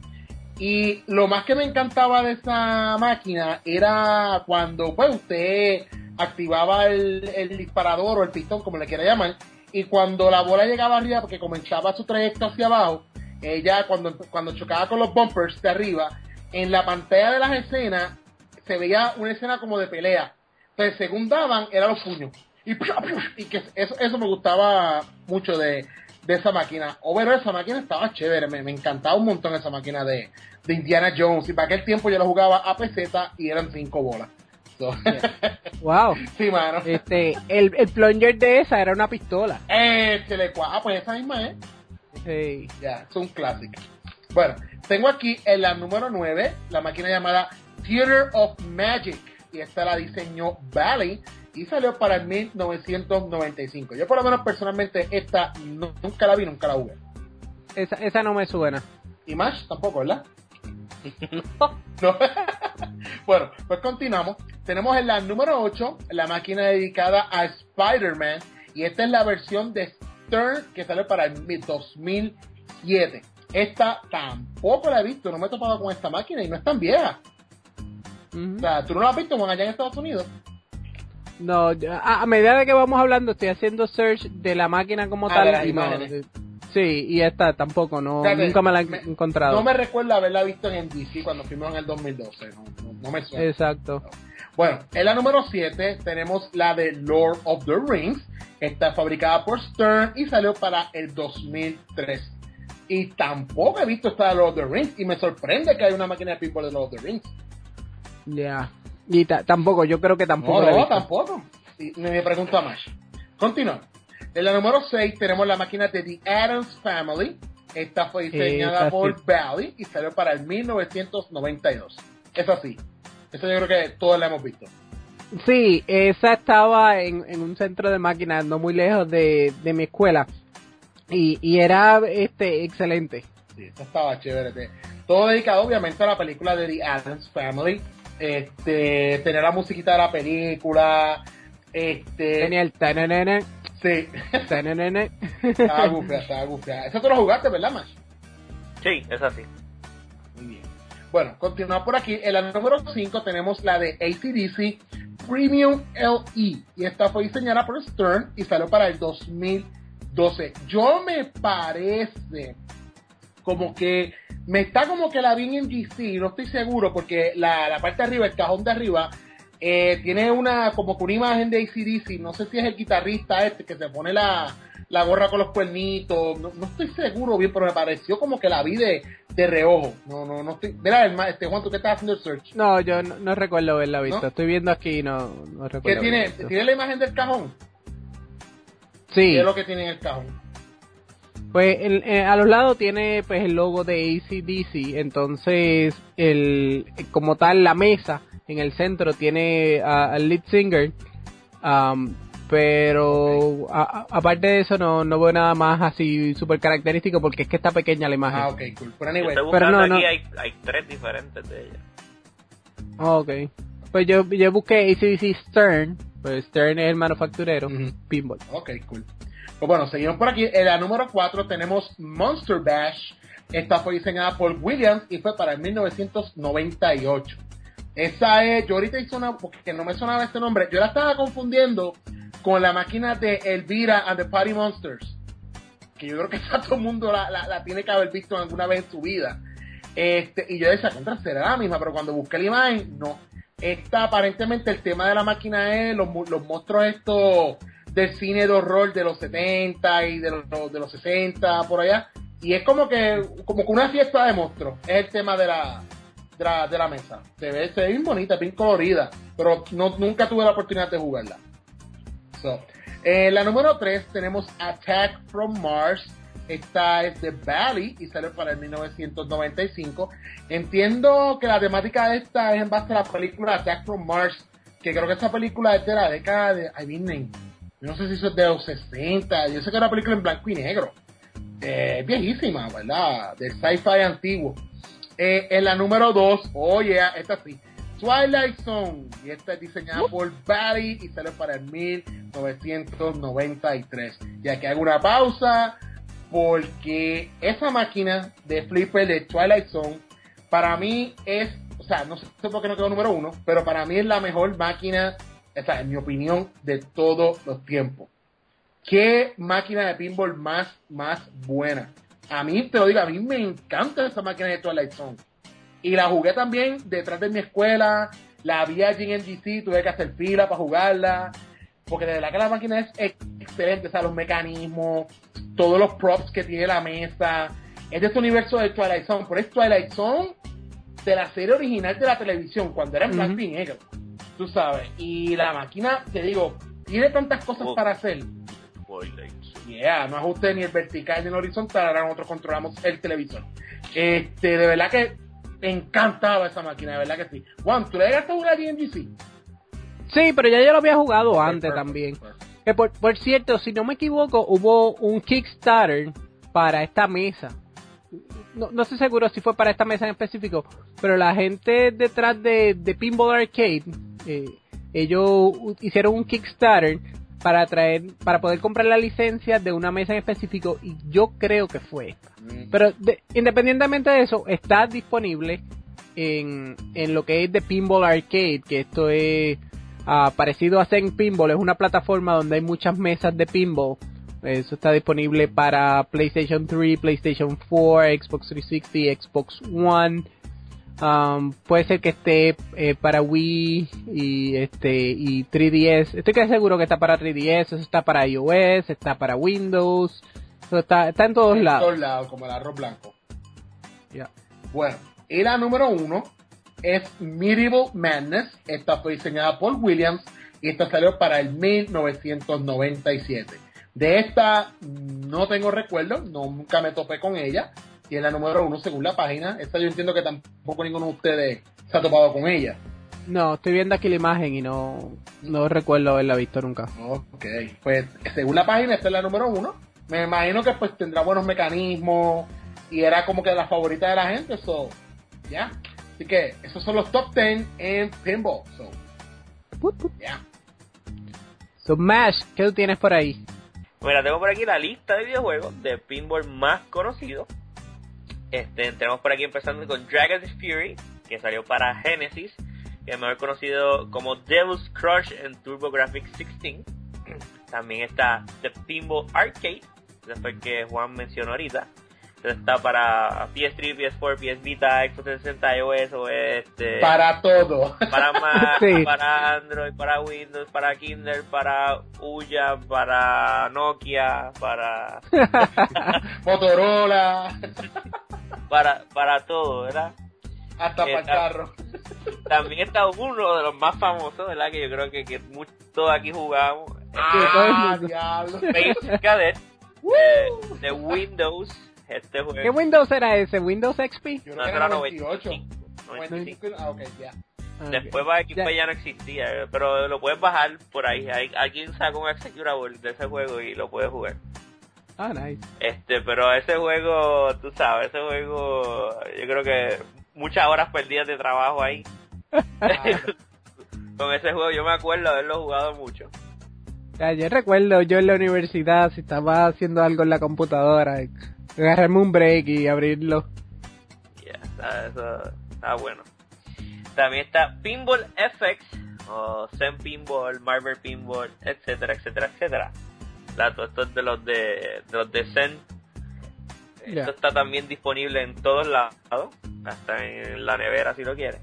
Y lo más que me encantaba de esa máquina era cuando pues usted activaba el, el disparador o el pistón, como le quiera llamar, y cuando la bola llegaba arriba, porque comenzaba su trayecto hacia abajo, ella cuando, cuando chocaba con los bumpers de arriba, en la pantalla de las escenas se veía una escena como de pelea. Entonces, según daban, eran los puños. Y, y que eso, eso me gustaba mucho de, de esa máquina. O bueno, esa máquina estaba chévere, me, me encantaba un montón esa máquina de, de Indiana Jones. Y para aquel tiempo yo la jugaba a peseta y eran cinco bolas. So. Yeah. Wow. Sí, mano. Este, el, el plunger de esa era una pistola. Eh, se le cua- ah, pues esa misma es. Sí. Ya, yeah, es un clásico. Bueno, tengo aquí en la número nueve la máquina llamada Theater of Magic. Y esta la diseñó Bally y salió para el mil novecientos noventa y cinco. Yo por lo menos personalmente esta no, nunca la vi, nunca la jugué. Esa, esa no me suena. Y Mash tampoco, ¿verdad? No. Bueno, pues continuamos. Tenemos en la número ocho la máquina dedicada a Spider-Man. Y esta es la versión de Stern que sale para el dos mil siete. Esta tampoco la he visto, no me he topado con esta máquina y no es tan vieja. Uh-huh. O sea, ¿tú no la has visto allá en Estados Unidos? No, a, a medida de que vamos hablando estoy haciendo search de la máquina como ah, tal. Y no, imágenes. sí, y esta tampoco, no, o sea, nunca me la he me, encontrado. No me recuerdo haberla visto en D C cuando fuimos en el dos mil doce, no, no, no me suena. Exacto. No. Bueno, en la número siete tenemos la de Lord of the Rings. Está fabricada por Stern y salió para el dos mil tres. Y tampoco he visto esta de Lord of the Rings y me sorprende que hay una máquina de pinball de Lord of the Rings. Ya. Yeah. Y ta- tampoco, yo creo que tampoco. No, la he no, visto. tampoco. Y me pregunto a más. Continuamos. En la número seis tenemos la máquina de The Addams Family. Esta fue diseñada Esta por sí. Bally y salió para el mil novecientos noventa y dos. Es así. Eso yo creo que todos la hemos visto. Sí, esa estaba en, en un centro de máquinas no muy lejos de, de mi escuela. Y, y era este excelente. Sí, esa estaba chévere. Te- Todo dedicado obviamente a la película de The Addams Family. Este, tener la musiquita de la película. Este, Tenía el tananana, sí. tananana. Estaba gufia, estaba gufia. Eso tú lo jugaste, ¿verdad, Mash? Sí, es así. Muy bien. Bueno, continuamos por aquí. En la número cinco tenemos la de A C D C Premium L E. Y esta fue diseñada por Stern y salió para el dos mil doce. Yo me parece como que me está como que la vi en M G C, no estoy seguro porque la, la parte de arriba, el cajón de arriba, eh, tiene una como que una imagen de A C D C. No sé si es el guitarrista este que se pone la, la gorra con los cuernitos. No, no estoy seguro bien, pero me pareció como que la vi de, de reojo. No, no, no estoy. Mira, el, ma- este Juan, tú que estás haciendo el search. No, yo no, no recuerdo haberla visto. ¿No? Estoy viendo aquí y no, no recuerdo. ¿Qué tiene? haberla visto. ¿Tiene la imagen del cajón? Sí. ¿Qué es lo que tiene en el cajón? Pues el- eh, a los lados tiene pues el logo de A C D C, entonces el como tal la mesa en el centro tiene a- al lead singer, um, pero a- a- aparte de eso no, no veo nada más así súper característico porque es que está pequeña la imagen. Ah, ok, cool. Pero Yo anyway, estoy pero buscando no, aquí, no. Hay, hay tres diferentes de ellas. Ah, ok. Pues yo, yo busqué A C D C Stern, pues Stern es el manufacturero, Ujú. pinball. ok, cool. Pues bueno, seguimos por aquí. En la número cuatro tenemos Monster Bash. Esta fue diseñada por Williams y fue para el mil novecientos noventa y ocho. Esa es, yo ahorita hice una, porque no me sonaba este nombre, yo la estaba confundiendo con la máquina de Elvira and the Party Monsters, que yo creo que esa todo el mundo la, la, la tiene que haber visto alguna vez en su vida. Este, y yo decía, contra, será la misma, pero cuando busqué la imagen, no. Esta, aparentemente, el tema de la máquina es los, mu- los monstruos estos del cine de horror de los setenta y de los, de los sesenta, por allá. Y es como que, como que una fiesta de monstruos. Es el tema de la, de la, de la mesa. Se ve, se ve bien bonita, bien colorida, pero no, nunca tuve la oportunidad de jugarla. So, en la número tres tenemos Attack from Mars. Esta es de Bally y sale para el mil novecientos noventa y cinco. Entiendo que la temática de esta es en base a la película Attack from Mars, que creo que esa película es de la década de... I mean, no sé si eso es de los sesenta. Yo sé que era una película en blanco y negro. Eh, viejísima, ¿verdad? Del sci-fi antiguo. Eh, en la número dos, oye, oh yeah, esta sí, Twilight Zone. Y esta es diseñada por Bally y sale para el mil novecientos noventa y tres. Y aquí hago una pausa porque esa máquina de flipper de Twilight Zone para mí es, o sea, no sé por qué no quedó número uno, pero para mí es la mejor máquina, o sea, en mi opinión, de todos los tiempos. ¿Qué máquina de pinball más, más buena? A mí, te lo digo, a mí me encanta esa máquina de Twilight Zone. Y la jugué también detrás de mi escuela, la vi allí en M G C, tuve que hacer fila para jugarla, porque de verdad que la máquina es excelente, o sea, los mecanismos, todos los props que tiene la mesa, es de este universo de Twilight Zone, pero es Twilight Zone de la serie original de la televisión, cuando era en blanco y negro, tú sabes, y la máquina, te digo, tiene tantas cosas Oh. para hacer. Twilight. Yeah, no ajuste ni el vertical ni el horizontal, ahora nosotros controlamos el televisor. Este, de verdad que me encantaba esa máquina, de verdad que sí. Juan, ¿tú le llegaste a jugar a M G C? Sí, pero ya yo lo había jugado antes Perfect, también. perfect. Que por, por cierto, si no me equivoco, hubo un Kickstarter para esta mesa. No, no estoy seguro si fue para esta mesa en específico, pero la gente detrás de, de Pinball Arcade, eh, ellos hicieron un Kickstarter para traer, para poder comprar la licencia de una mesa en específico, y yo creo que fue esta. Mm. Pero de, independientemente de eso, está disponible en, en lo que es de Pinball Arcade, que esto es uh, parecido a Zen Pinball, es una plataforma donde hay muchas mesas de pinball. Eso está disponible para PlayStation tres, PlayStation cuatro, Xbox trescientos sesenta, Xbox One. Um, puede ser que esté eh, para Wii y este y tres D S. Estoy casi seguro que está para tres D S, eso está para iOS, está para Windows. Eso está, está en todos En lados. todos lados, como el arroz blanco. Yeah. Bueno, y la número uno es Medieval Madness. Esta fue diseñada por Williams y esta salió para el mil novecientos noventa y siete. De esta no tengo recuerdo, nunca me topé con ella. Y es la número uno según la página. Esta yo entiendo que tampoco ninguno de ustedes se ha topado con ella. No, estoy viendo aquí la imagen y no, no recuerdo haberla visto nunca. Ok, pues según la página esta es la número uno. Me imagino que pues tendrá buenos mecanismos y era como que la favorita de la gente. So, ya. Yeah. Así que esos son los top diez en pinball. So, ya. Yeah. So, Mash, ¿qué tú tienes por ahí? Mira, tengo por aquí la lista de videojuegos de pinball más conocidos. Este, tenemos por aquí empezando con Dragon's Fury, que salió para Genesis, que es mejor conocido como Devil's Crush en TurboGrafx dieciséis. También está The Pinball Arcade, que fue el que Juan mencionó ahorita. Entonces está para P S tres, P S cuatro, P S Vita, Xbox trescientos sesenta, iOS, o este... Para todo. Para Mac, sí. Para Android, para Windows, para Kindle, para Ouya, para Nokia, para... Motorola. para, para todo, ¿verdad? Hasta para el carro. También está uno de los más famosos, ¿verdad? Que yo creo que, que muchos todos aquí jugamos. Ah, diablo. Space Cadet eh, de Windows. Este juego. ¿Qué Windows era ese? ¿Windows X P? Yo creo No, que era era noventa y noventa y ocho. noventa y cinco. Ah, ok, ya. Ah, Después ok. para X P Ya. ya no existía, pero lo puedes bajar por ahí. Hay, alguien sacó un executable de ese juego y lo puedes jugar. Ah, nice. Este, pero ese juego, tú sabes, ese juego, yo creo que muchas horas perdidas de trabajo ahí. Con ese juego yo me acuerdo de haberlo jugado mucho. Ya, yo recuerdo yo en la universidad, si estaba haciendo algo en la computadora, agarrarme un break y abrirlo. Ya, yeah, eso está bueno. También está Pinball F X, o Zen Pinball, Marvel Pinball, etcétera, etcétera, etcétera. Claro, esto es de los de, de los de Zen. Yeah. Esto está también disponible en todos lados, hasta en la nevera si lo quieres.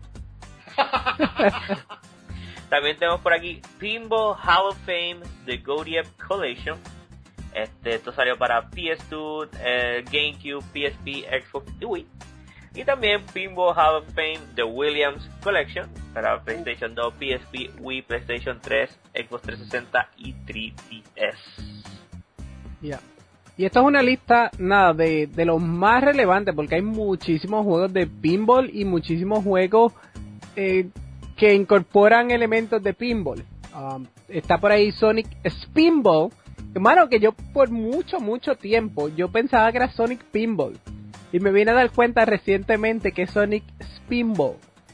También tenemos por aquí Pinball Hall of Fame The Godiep Collection. Este, esto salió para P S dos, eh, GameCube, P S P, Xbox y Wii. Y también Pinball Hall of Fame The Williams Collection para PlayStation dos, P S P, Wii, PlayStation tres, Xbox trescientos sesenta y tres D S. Yeah. Y esto es una lista, nada, de, de los más relevantes, porque hay muchísimos juegos de pinball y muchísimos juegos eh, que incorporan elementos de pinball. Um, está por ahí Sonic Spinball. Hermano, que yo por mucho, mucho tiempo, yo pensaba que era Sonic Pinball. Y me vine a dar cuenta recientemente que es Sonic Spinball.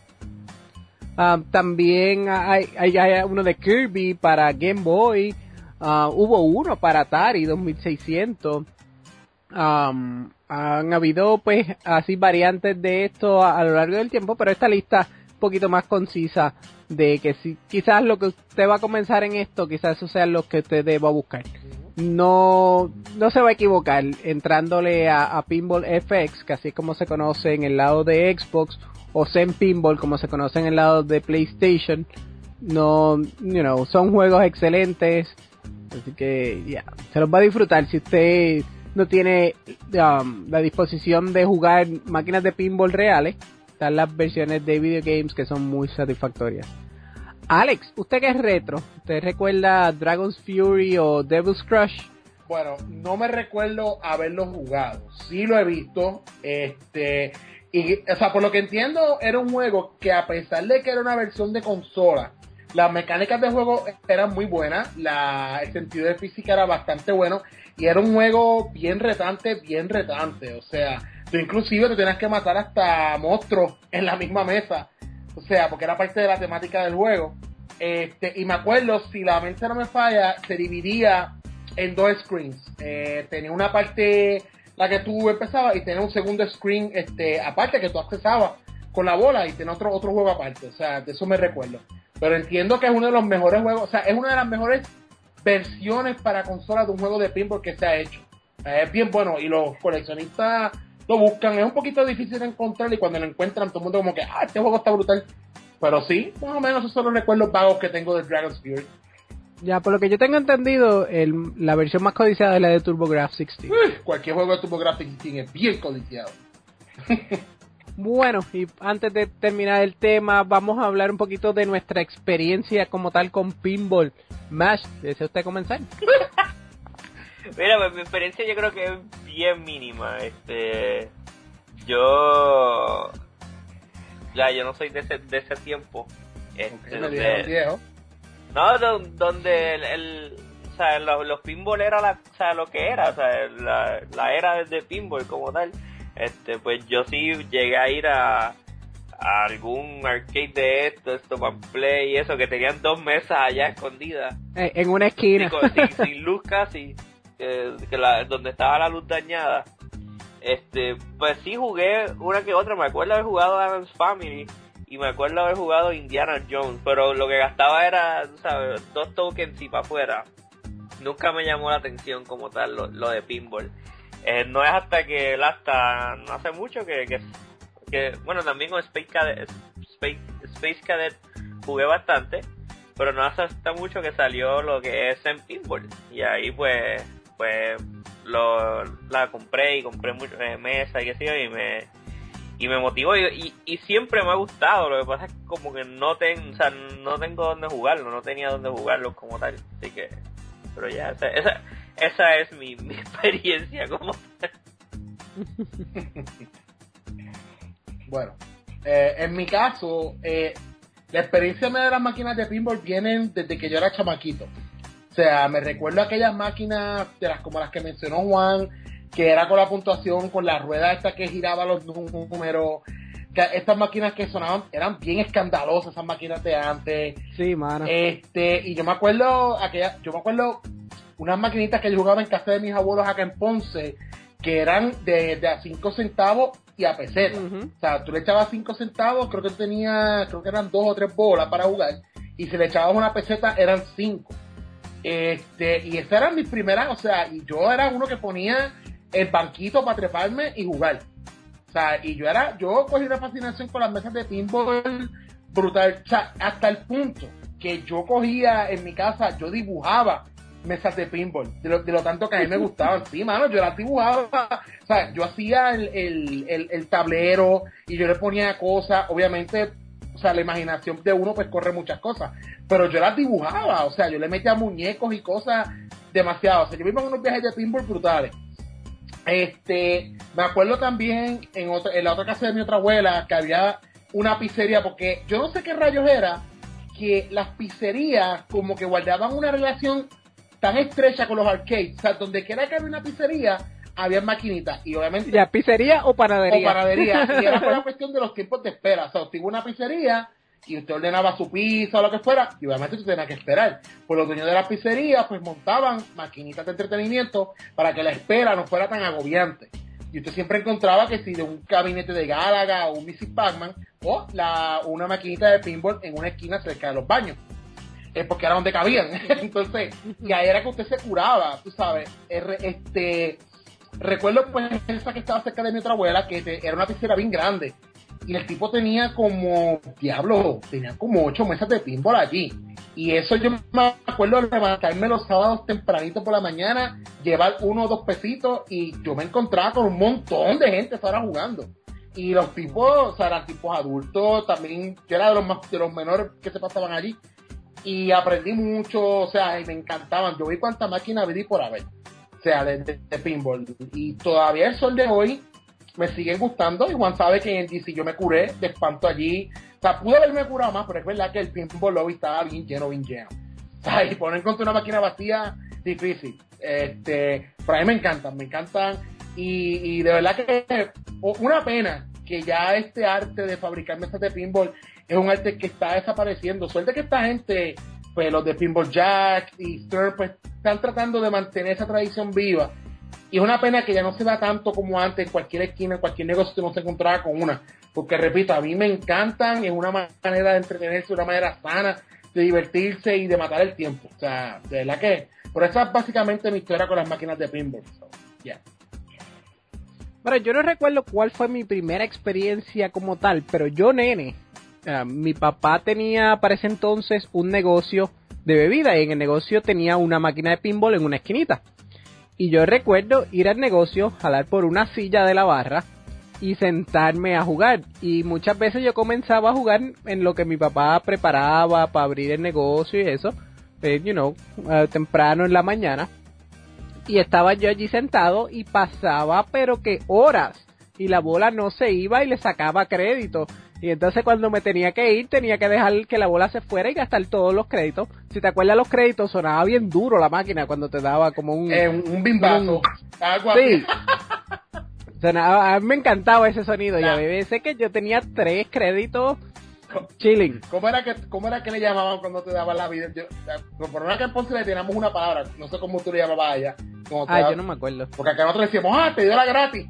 Um, también hay, hay, hay uno de Kirby para Game Boy. Uh, hubo uno para Atari dos mil seiscientos. Um, han habido pues así variantes de esto a, a lo largo del tiempo, pero esta lista un poquito más concisa de que si quizás lo que usted va a comenzar en esto, quizás eso sea lo que usted deba buscar. No, no se va a equivocar entrándole a, a Pinball F X, que así es como se conoce en el lado de Xbox, o Zen Pinball como se conoce en el lado de PlayStation. No, you know, son juegos excelentes, así que ya, yeah, se los va a disfrutar. Si usted no tiene um, la disposición de jugar máquinas de pinball reales, están las versiones de video games que son muy satisfactorias. Alex, usted que es retro, ¿usted recuerda Dragon's Fury o Devil's Crush? Bueno, no me recuerdo haberlo jugado. Sí lo he visto. Este, y, o sea, por lo que entiendo, era un juego que a pesar de que era una versión de consola, las mecánicas de juego eran muy buenas, la, el sentido de física era bastante bueno, y era un juego bien retante, bien retante. O sea, tú inclusive te tenías que matar hasta monstruos en la misma mesa. O sea, porque era parte de la temática del juego. Este, y me acuerdo, si la mente no me falla, se dividía en dos screens. Eh, tenía una parte, la que tú empezabas, y tenía un segundo screen este, aparte que tú accesabas con la bola, y tenía otro, otro juego aparte. O sea, de eso me recuerdo. Pero entiendo que es uno de los mejores juegos, o sea, es una de las mejores versiones para consolas de un juego de pinball que se ha hecho. Eh, es bien bueno, y los coleccionistas lo buscan. Es un poquito difícil de encontrar, y cuando lo encuentran todo el mundo como que, ah, este juego está brutal. Pero sí, más o menos esos son los recuerdos vagos que tengo de Dragon's Fury. Ya, por lo que yo tengo entendido, el, la versión más codiciada es la de TurboGrafx dieciséis. Uy, cualquier juego de TurboGrafx dieciséis es bien codiciado. Bueno, y antes de terminar el tema, vamos a hablar un poquito de nuestra experiencia como tal con Pinball. Mash, ¿desea usted comenzar? Mira, pues mi experiencia yo creo que es bien mínima. Este, yo, ya, yo no soy de ese, de ese tiempo. Este, Okay, donde, viejo. no, do- donde el, el o sea, los, los pinball era la, o sea, lo que era, o sea, la, la era de pinball como tal. Este, pues yo sí llegué a ir a, a algún arcade de esto, esto para play y eso, que tenían dos mesas allá escondidas. Eh, en una esquina. Sin, sin, sin luz casi, que, que la, donde estaba la luz dañada. Este, pues sí jugué una que otra, me acuerdo haber jugado Addams Family y me acuerdo haber jugado Indiana Jones, pero lo que gastaba era, tú sabes, dos tokens y para afuera. Nunca me llamó la atención como tal lo, lo de pinball. Eh, no es hasta que hasta no hace mucho que, que, que bueno, también con Space Cadet, Space, Space Cadet jugué bastante, pero no hace hasta mucho que salió lo que es en pinball y ahí pues pues lo la compré y compré mucho, eh, mesa y qué sé yo, y me y me motivó y, y, y siempre me ha gustado. Lo que pasa es que como que no ten, o sea, no tengo dónde jugarlo, no tenía dónde jugarlo como tal, así que pero ya esa esa, esa es mi, mi experiencia como tal. Bueno, eh, en mi caso, eh, la experiencia mía de las máquinas de pinball vienen desde que yo era chamaquito. O sea, me recuerdo aquellas máquinas de las como las que mencionó Juan, que era con la puntuación, con la rueda esta que giraba los números. Que estas máquinas que sonaban eran bien escandalosas, esas máquinas de antes. Sí, mano. Este, y yo me acuerdo aquella, yo me acuerdo unas maquinitas que yo jugaba en casa de mis abuelos acá en Ponce, que eran de, de a cinco centavos y a peseta. Uh-huh. O sea, tú le echabas cinco centavos, creo que tenía, creo que eran dos o tres bolas para jugar, y si le echabas una peseta eran cinco. Este, y esas eran mis primeras, o sea, y yo era uno que ponía el banquito para treparme y jugar. O sea, y yo era, yo cogí una fascinación con las mesas de pinball brutal. O sea, hasta el punto que yo cogía en mi casa, yo dibujaba mesas de pinball, de lo, de lo tanto que a mí me gustaban. Sí, mano, yo las dibujaba. O sea, yo hacía el, el, el, el tablero y yo le ponía cosas, obviamente, o sea, la imaginación de uno pues corre muchas cosas, pero yo las dibujaba, o sea, yo le metía muñecos y cosas demasiado. O sea, yo iba en unos viajes de pinball brutales. Este, me acuerdo también en otra, en la otra casa de mi otra abuela que había una pizzería, porque yo no sé qué rayos era, que las pizzerías como que guardaban una relación tan estrecha con los arcades. O sea, donde quiera que había una pizzería, había maquinitas. Y obviamente... ¿Ya pizzería o panadería? O panadería. Y era por la cuestión de los tiempos de espera. O sea, usted iba a una pizzería y usted ordenaba su pizza o lo que fuera, y obviamente usted tenía que esperar. Pues los dueños de las pizzerías pues montaban maquinitas de entretenimiento para que la espera no fuera tan agobiante. Y usted siempre encontraba que si de un gabinete de Galaga o un missus Pac-Man o la, una maquinita de pinball en una esquina cerca de los baños. Es porque era donde cabían. Entonces, y ahí era que usted se curaba, tú sabes. Este, recuerdo pues esa que estaba cerca de mi otra abuela, que te, era una pizzería bien grande. Y el tipo tenía como, diablo, tenía como ocho mesas de pinball allí. Y eso yo me acuerdo de levantarme los sábados tempranito por la mañana, llevar uno o dos pesitos, y yo me encontraba con un montón de gente ahora jugando. Y los tipos, o sea, eran tipos adultos, también, yo era de los más, de los menores que se pasaban allí. Y aprendí mucho, o sea, y me encantaban. Yo vi cuántas máquinas vi por haber, o sea, de, de, de pinball. Y todavía el sol de hoy me siguen gustando, y Juan sabe que en D C yo me curé de espanto allí. O sea, pude haberme curado más, pero es verdad que el pinball lobby estaba bien lleno, bien lleno. O sea, y poner contra una máquina vacía, difícil. Este, pero a mí me encantan, me encantan. Y, y de verdad que una pena que ya este arte de fabricar mesas de pinball es un arte que está desapareciendo. Suerte que esta gente, pues los de Pinball Jack y Stern, pues están tratando de mantener esa tradición viva. Y es una pena que ya no se da tanto como antes, en cualquier esquina, en cualquier negocio no se encontraba con una. Porque repito, a mí me encantan, es una manera de entretenerse, una manera sana, de divertirse y de matar el tiempo. O sea, de verdad que... Pero esa es básicamente mi historia con las máquinas de pinball. So, yeah. Bueno, yo no recuerdo cuál fue mi primera experiencia como tal, pero yo, nene, uh, mi papá tenía para ese entonces un negocio de bebida, y en el negocio tenía una máquina de pinball en una esquinita. Y yo recuerdo ir al negocio, jalar por una silla de la barra y sentarme a jugar. Y muchas veces yo comenzaba a jugar en lo que mi papá preparaba para abrir el negocio y eso, eh, you know, uh, temprano en la mañana. Y estaba yo allí sentado y pasaba pero que horas. Y la bola no se iba y le sacaba crédito. Y entonces cuando me tenía que ir, tenía que dejar que la bola se fuera y gastar todos los créditos. Si te acuerdas los créditos, sonaba bien duro la máquina cuando te daba como un... Eh, un, un bimbazo. Un, algo sí. así. Sonaba, a mí me encantaba ese sonido. Ya. Y a veces que yo tenía tres créditos chilling. ¿Cómo era que, cómo era que le llamaban cuando te daban la vida? Yo, por una que en Ponce le teníamos una palabra, no sé cómo tú le llamabas allá. Ah, daba, yo no me acuerdo. Porque acá nosotros decíamos, ah, te dio la gratis.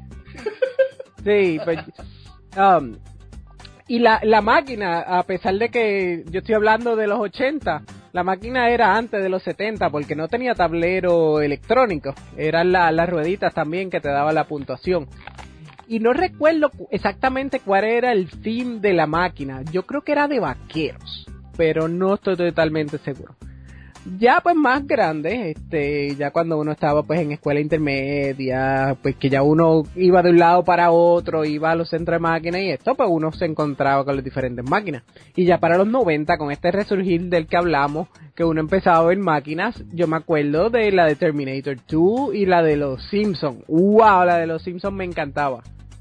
Sí, pues... Um, y la, la máquina, a pesar de que yo estoy hablando de los ochenta, la máquina era antes de los setenta porque no tenía tablero electrónico. Eran la, las rueditas también que te daban la puntuación. Y no recuerdo exactamente cuál era el theme de la máquina. Yo creo que era de vaqueros, pero no estoy totalmente seguro. Ya pues más grande, este, ya cuando uno estaba pues en escuela intermedia, pues que ya uno iba de un lado para otro, iba a los centros de máquinas y esto, pues uno se encontraba con las diferentes máquinas. Y ya para los noventa, con este resurgir del que hablamos, que uno empezaba a ver máquinas, yo me acuerdo de la de Terminator dos y la de los Simpsons. ¡Wow! La de los Simpsons me encantaba.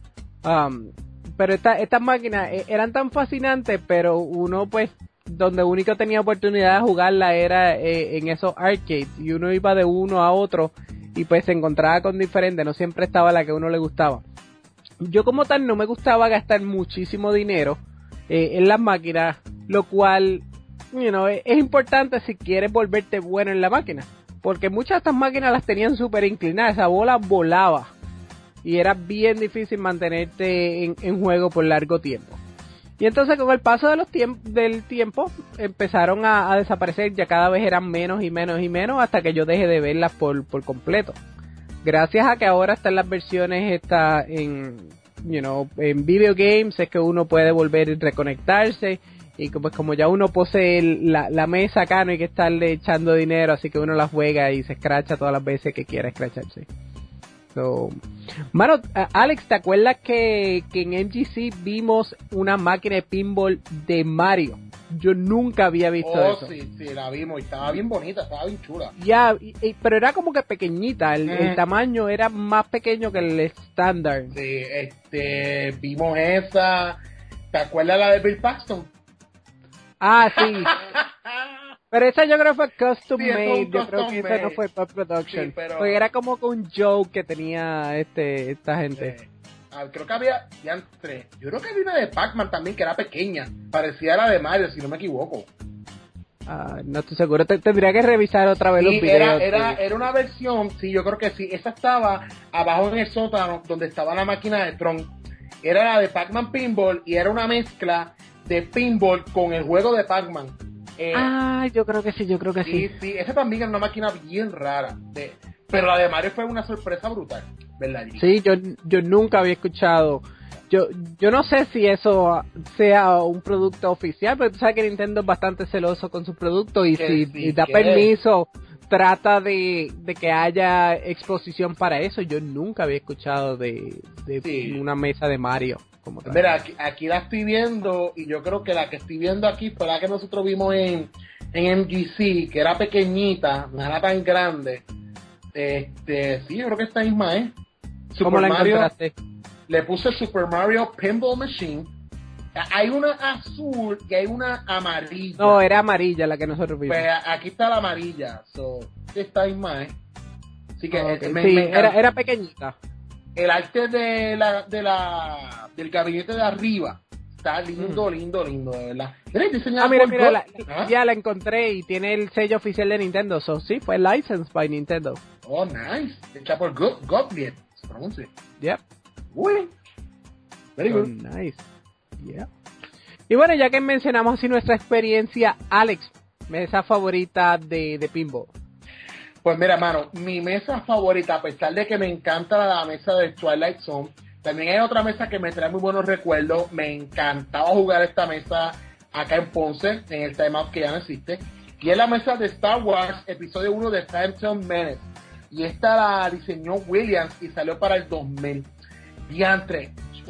Um, pero esta, estas máquinas eran tan fascinantes, pero uno pues... donde único tenía oportunidad de jugarla era eh, en esos arcades y uno iba de uno a otro y pues se encontraba con diferentes, no siempre estaba la que a uno le gustaba. Yo como tal no me gustaba gastar muchísimo dinero eh, en las máquinas, lo cual you know, es, es importante si quieres volverte bueno en la máquina, porque muchas de estas máquinas las tenían súper inclinadas, esa bola volaba y era bien difícil mantenerte en, en juego por largo tiempo. Y entonces con el paso de los tiemp- del tiempo empezaron a, a desaparecer, ya cada vez eran menos y menos y menos hasta que yo dejé de verlas por, por completo. Gracias a que ahora están las versiones está en, you know, en video games, es que uno puede volver y reconectarse y como, como ya uno posee la, la mesa acá no hay que estarle echando dinero, así que uno la juega y se escracha todas las veces que quiera escracharse. So, mano, Alex, ¿te acuerdas que, que en M G C vimos una máquina de pinball de Mario? Yo nunca había visto oh, eso. sí, sí, la vimos y estaba bien bonita, estaba bien chula. Ya, y, y, pero era como que pequeñita, el, mm. el tamaño era más pequeño que el estándar. Sí, este, vimos esa, ¿te acuerdas la de Bill Paxton? Ah, sí. Pero esa yo creo que fue custom sí, made, yo custom creo que esa no fue post production. Sí, pero... Porque era como que un joke que tenía este esta gente. Sí. Ah, creo que había, ya tres. Yo creo que había una de Pac-Man también que era pequeña. Parecía la de Mario, si no me equivoco. Ah, no estoy seguro, Te, tendría que revisar otra vez sí, los videos. Era, era, era una versión, sí, yo creo que sí. Esa estaba abajo en el sótano donde estaba la máquina de Tron. Era la de Pac-Man Pinball y era una mezcla de pinball con el juego de Pac-Man. Eh, ah, yo creo que sí, yo creo que sí. Sí, sí, esa también era una máquina bien rara. De, pero la de Mario fue una sorpresa brutal, ¿verdad? Sí, yo, yo nunca había escuchado. Yo yo no sé si eso sea un producto oficial, pero tú sabes que Nintendo es bastante celoso con sus productos y si sí, y da permiso, trata de, de que haya exposición para eso. Yo nunca había escuchado de, de sí. una mesa de Mario. Como tal. Mira, aquí, aquí la estoy viendo y yo creo que la que estoy viendo aquí fue la que nosotros vimos en, en M G C, que era pequeñita, no era tan grande. Este, sí, yo creo que esta misma es. Super ¿Cómo la Mario, encontraste? Le puse Super Mario Pinball Machine. Hay una azul y hay una amarilla. No, era amarilla la que nosotros vimos. Pues aquí está la amarilla. So, esta misma es. Así que okay. me, sí, me era, era pequeñita. El arte de la, de la del gabinete de arriba está lindo, mm. lindo, lindo, de verdad. Mira, ah, mira, mira, la, ¿ah? ya la encontré y tiene el sello oficial de Nintendo. So, sí, fue licensed by Nintendo. Oh, nice. Hecha por Gottlieb, se pronuncia. Yep. Uy. Very oh, good. Nice. Yeah. Y bueno, ya que mencionamos así nuestra experiencia, Alex, mesa favorita de, de pinball. Pues mira, mano, mi mesa favorita, a pesar de que me encanta la, la mesa de Twilight Zone, también hay otra mesa que me trae muy buenos recuerdos. Me encantaba jugar esta mesa acá en Ponce, en el timeout que ya no existe. Y es la mesa de Star Wars, episodio uno de Phantom Menace. Y esta la diseñó Williams y salió para el dos mil. Diantre. O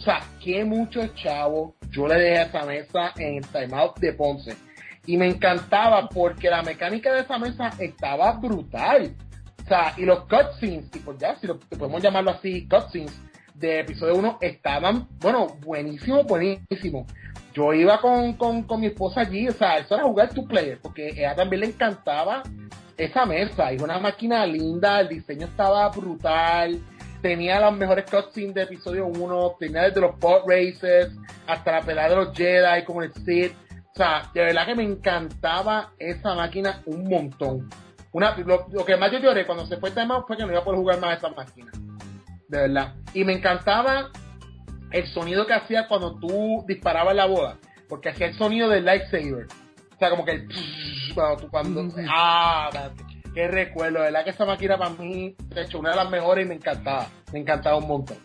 sea, qué muchos chavos yo le dejé a esa mesa en el timeout de Ponce. Y me encantaba porque la mecánica de esa mesa estaba brutal. O sea, y los cutscenes, y pues ya, si lo, podemos llamarlo así, cutscenes de episodio uno estaban, bueno, buenísimo, buenísimo. Yo iba con, con, con mi esposa allí, o sea, eso era jugar two player, porque a ella también le encantaba esa mesa. Y una máquina linda, el diseño estaba brutal, tenía las mejores cutscenes de episodio uno, tenía desde los pod races hasta la pelea de los Jedi como el Sith. O sea, de verdad que me encantaba esa máquina un montón. Una, lo, lo que más yo lloré cuando se fue el tema fue que no iba a poder jugar más esa máquina. De verdad. Y me encantaba el sonido que hacía cuando tú disparabas la bola. Porque hacía el sonido del lightsaber. O sea, como que el... Cuando tú, cuando, mm-hmm. Ah, qué recuerdo. De verdad que esa máquina para mí, de hecho, una de las mejores y me encantaba. Me encantaba un montón.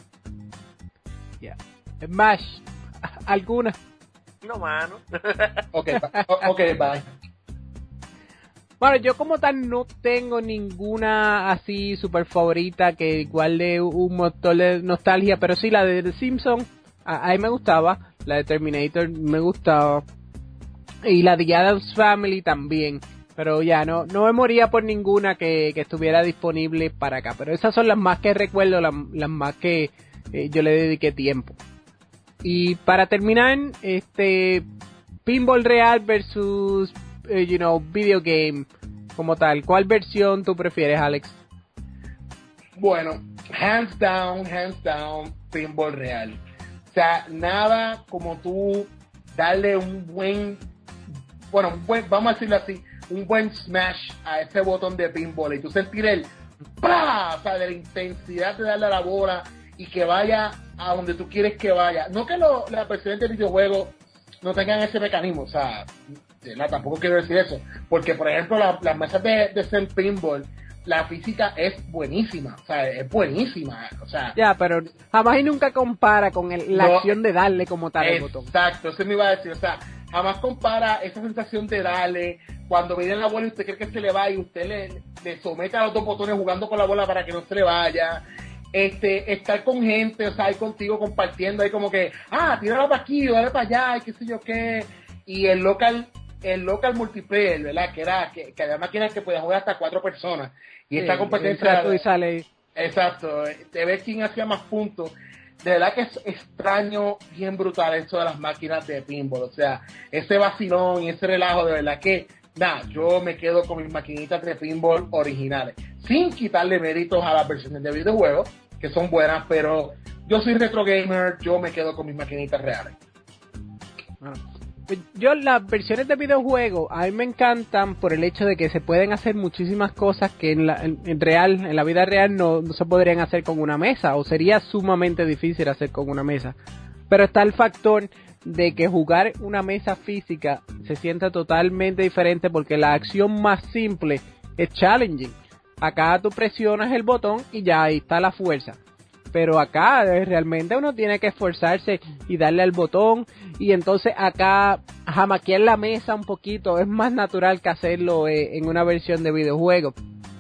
Ya. Yeah. Smash. ¿Alguna? No, mano. Ok, ok, bye. Bueno, yo como tal no tengo ninguna así super favorita que igual de un motor de nostalgia, pero sí la de The Simpsons, a, a mí me gustaba, la de Terminator me gustaba, y la de Addams Family también, pero ya no no me moría por ninguna que, que estuviera disponible para acá, pero esas son las más que recuerdo, las, las más que eh, yo le dediqué tiempo. Y para terminar, este Pinball Real versus Uh, you know, video game como tal. ¿Cuál versión tú prefieres, Alex? Bueno, hands down, hands down, Pinball Real. O sea, nada como tú darle un buen, bueno, un buen, vamos a decirlo así, un buen smash a ese botón de pinball y tú sentir el ¡pah! O sea, de la intensidad de darle a la bola y que vaya a donde tú quieres que vaya. No que lo, las versiones de videojuegos no tengan ese mecanismo, o sea, no, tampoco quiero decir eso, porque por ejemplo la, las mesas de, de Zen Pinball, la física es buenísima, o sea, es buenísima, o sea... Ya, pero jamás y nunca compara con el, la no, acción de darle como tal el botón. Exacto, eso me iba a decir, o sea, jamás compara esa sensación de darle, cuando viene la bola y usted cree que se le va y usted le, le somete a los dos botones jugando con la bola para que no se le vaya... Este, estar con gente, o sea, ahí contigo compartiendo, ahí como que, ah, tíralo para aquí, dale para allá, y qué sé yo qué, y el local, el local multiplayer, ¿verdad? Que era, que, que había máquinas que podían jugar hasta cuatro personas, y sí, esta competencia, y sale. Exacto, te ves quién hacía más puntos, de verdad que es extraño, bien brutal eso de las máquinas de pinball, o sea, ese vacilón y ese relajo, de verdad que, nada, yo me quedo con mis maquinitas de pinball originales, sin quitarle méritos a las versiones de videojuegos, que son buenas, pero yo soy retro gamer, yo me quedo con mis maquinitas reales. Bueno, yo las versiones de videojuegos a mí me encantan por el hecho de que se pueden hacer muchísimas cosas que en la en, en real, en la vida real no, no se podrían hacer con una mesa, o sería sumamente difícil hacer con una mesa. Pero está el factor de que jugar una mesa física se sienta totalmente diferente porque la acción más simple es challenging. Acá tú presionas el botón y ya ahí está la fuerza. Pero acá realmente uno tiene que esforzarse y darle al botón. Y entonces acá jamaquear la mesa un poquito es más natural que hacerlo eh, en una versión de videojuego.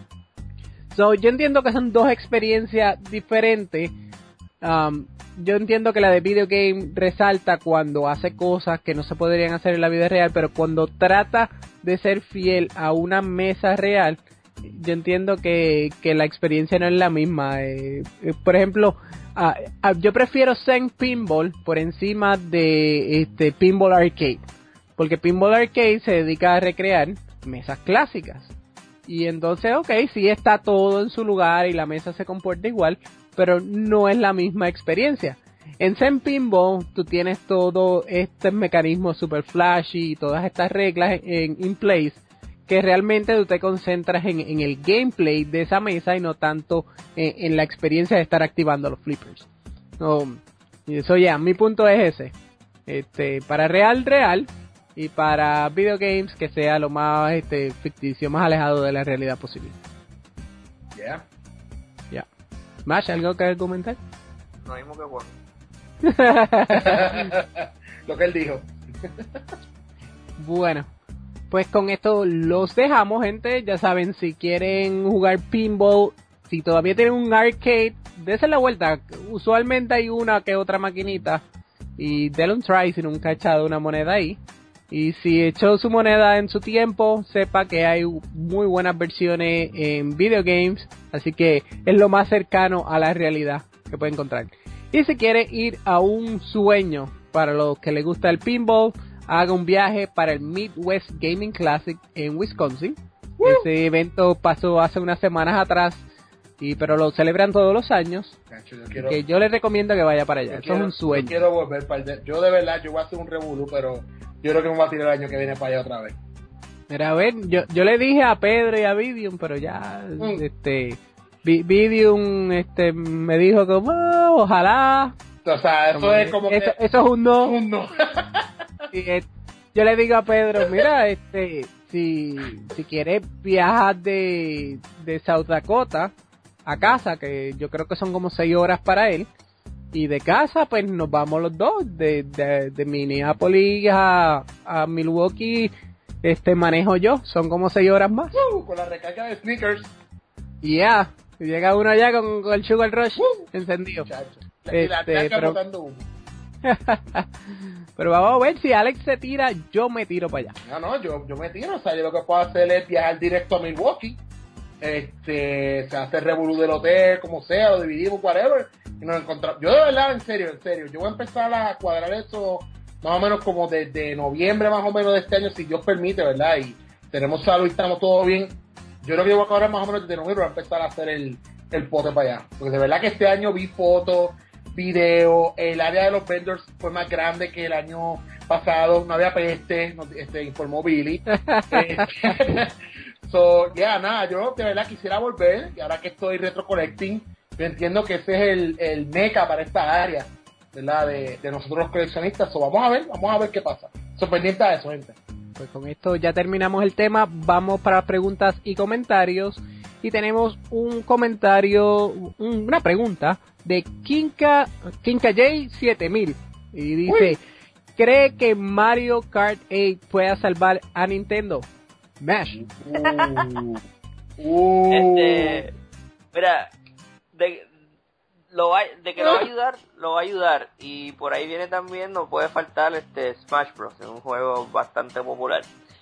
So, yo entiendo que son dos experiencias diferentes. Um, yo entiendo que la de video game resalta cuando hace cosas que no se podrían hacer en la vida real. Pero cuando trata de ser fiel a una mesa real, yo entiendo que, que la experiencia no es la misma. Eh, eh, por ejemplo, uh, uh, yo prefiero Zen Pinball por encima de este Pinball Arcade, porque Pinball Arcade se dedica a recrear mesas clásicas. Y entonces, ok, sí está todo en su lugar y la mesa se comporta igual, pero no es la misma experiencia. En Zen Pinball tú tienes todo este mecanismo super flashy y todas estas reglas en in place, que realmente tú te concentras en, en el gameplay de esa mesa y no tanto en, en la experiencia de estar activando los flippers. So, y eso ya, yeah, mi punto es ese. Este, para real, real, y para video games que sea lo más este, ficticio, más alejado de la realidad posible. Ya. Yeah. Ya. Yeah. Mash, ¿algo que comentar? Lo mismo que bueno. Lo que él dijo. Bueno. Pues con esto los dejamos, gente. Ya saben, si quieren jugar pinball, si todavía tienen un arcade dése la vuelta. Usualmente hay una que otra maquinita y denle un try si nunca ha echado una moneda ahí. Y si echó su moneda en su tiempo, sepa que hay muy buenas versiones en video games, así que es lo más cercano a la realidad que puede encontrar. Y si quiere ir a un sueño para los que les gusta el pinball, haga un viaje para el Midwest Gaming Classic en Wisconsin. ¡Woo! Ese evento pasó hace unas semanas atrás, y pero lo celebran todos los años. Cacho, yo, quiero, que yo les recomiendo que vaya para allá. Eso quiero, es un sueño. Yo quiero volver para el, yo de verdad, yo voy a hacer un revolú, pero yo creo que me voy a tirar el año que viene para allá otra vez. Mira, a ver, yo, yo le dije a Pedro y a Vidium, pero ya, mm. este, Vidium, este, me dijo como, oh, ojalá. O sea, eso como es como eso, que... Eso es un no. Un no. Y, eh, yo le digo a Pedro, mira, este, si, si quieres viajar de, de South Dakota a casa, que yo creo que son como seis horas para él, y de casa, pues nos vamos los dos, de, de, de Minneapolis a, a Milwaukee, este, manejo yo, son como seis horas más. Uh, con la recarga de sneakers. Y ya, llega uno allá con, con el Sugar Rush uh, encendido. Chacho. Este, y la placa pero... botando humo. Pero vamos a ver, si Alex se tira, yo me tiro para allá. No, no, yo, yo me tiro, o sea, yo lo que puedo hacer es viajar directo a Milwaukee, este, se hace revolú del hotel, como sea, lo dividimos, whatever, y nos encontramos. Yo de verdad, en serio, en serio, yo voy a empezar a cuadrar eso más o menos como desde noviembre más o menos de este año, si Dios permite, ¿verdad? Y tenemos salud y estamos todo bien. Yo creo que yo voy a cuadrar más o menos desde noviembre, voy a empezar a hacer el, el pote para allá, porque de verdad que este año vi fotos, video, el área de los vendors fue más grande que el año pasado, no había peste, no, este, informó Billy. este, so, ya, yeah, nada, yo de verdad quisiera volver, y ahora que estoy retro collecting, yo entiendo que ese es el, el meca para esta área, ¿verdad? De, de nosotros los coleccionistas, so, vamos a ver, vamos a ver qué pasa. So, pendiente a eso, gente. Pues con esto ya terminamos el tema, vamos para preguntas y comentarios, y tenemos un comentario, un, una pregunta de Kinka, Kinka J siete mil, y dice, Uy. ¿cree que Mario Kart ocho pueda salvar a Nintendo? Mash. Uh, uh. Este, mira, de, lo va, de que lo va a ayudar, lo va a ayudar, y por ahí viene también, no puede faltar este Smash Bros, es un juego bastante popular,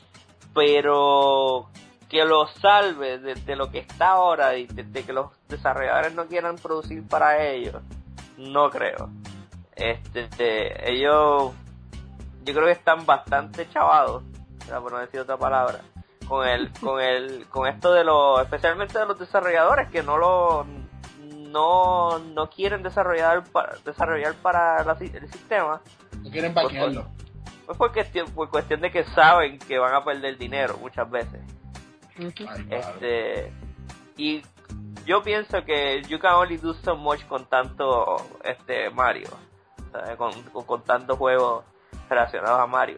pero que lo salve de, de lo que está ahora y de, de que los desarrolladores no quieran producir para ellos, no creo. Este, este, ellos, yo creo que están bastante chavados, o sea, por no decir otra palabra, con el, con el, con esto de los, especialmente de los desarrolladores que no lo, no, no quieren desarrollar para, desarrollar para la, el sistema. No quieren vaquearlo. Pues por cuestión, por cuestión de que saben que van a perder dinero muchas veces. Ay, este y yo pienso que you can only do so much con tanto este Mario, ¿sabes? Con, con, con tantos juegos relacionados a Mario,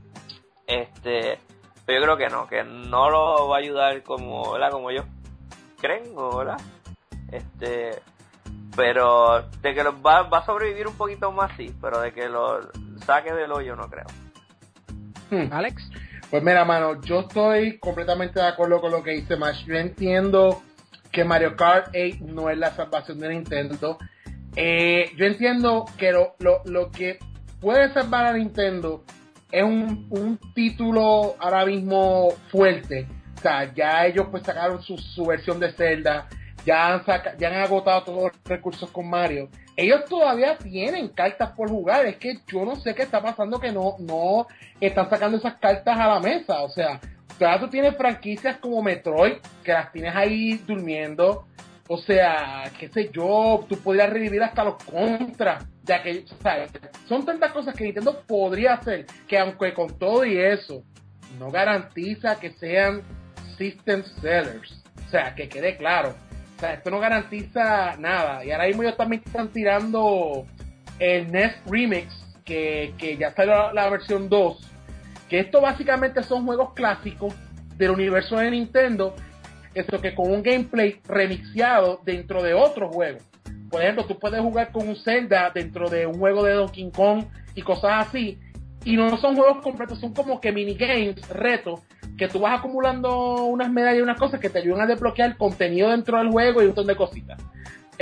este pero yo creo que no, que no lo va a ayudar como, ¿verdad? Como ellos creen, ¿verdad? Este pero de que lo va, va a sobrevivir un poquito más, sí, pero de que lo saque del hoyo no creo. hmm. Alex. Pues mira, mano, yo estoy completamente de acuerdo con lo que dice Mash. Yo entiendo que Mario Kart ocho no es la salvación de Nintendo. Eh, yo entiendo que lo, lo, lo que puede salvar a Nintendo es un, un título ahora mismo fuerte. O sea, ya ellos pues sacaron su, su versión de Zelda, ya han, saca, ya han agotado todos los recursos con Mario. Ellos todavía tienen cartas por jugar, es que yo no sé qué está pasando que no, no están sacando esas cartas a la mesa, o sea, todavía tú tienes franquicias como Metroid, que las tienes ahí durmiendo, o sea, qué sé yo, tú podrías revivir hasta los Contra, ya que, o sea, son tantas cosas que Nintendo podría hacer, que aunque con todo y eso, no garantiza que sean system sellers, o sea, que quede claro. O sea, esto no garantiza nada. Y ahora mismo ellos también están tirando el N E S Remix, que, que ya está la, la versión dos. Que esto básicamente son juegos clásicos del universo de Nintendo. Esto que con un gameplay remixeado dentro de otro juego. Por ejemplo, tú puedes jugar con un Zelda dentro de un juego de Donkey Kong y cosas así. Y no son juegos completos, son como que minigames, retos, que tú vas acumulando unas medallas y unas cosas que te ayudan a desbloquear contenido dentro del juego y un montón de cositas.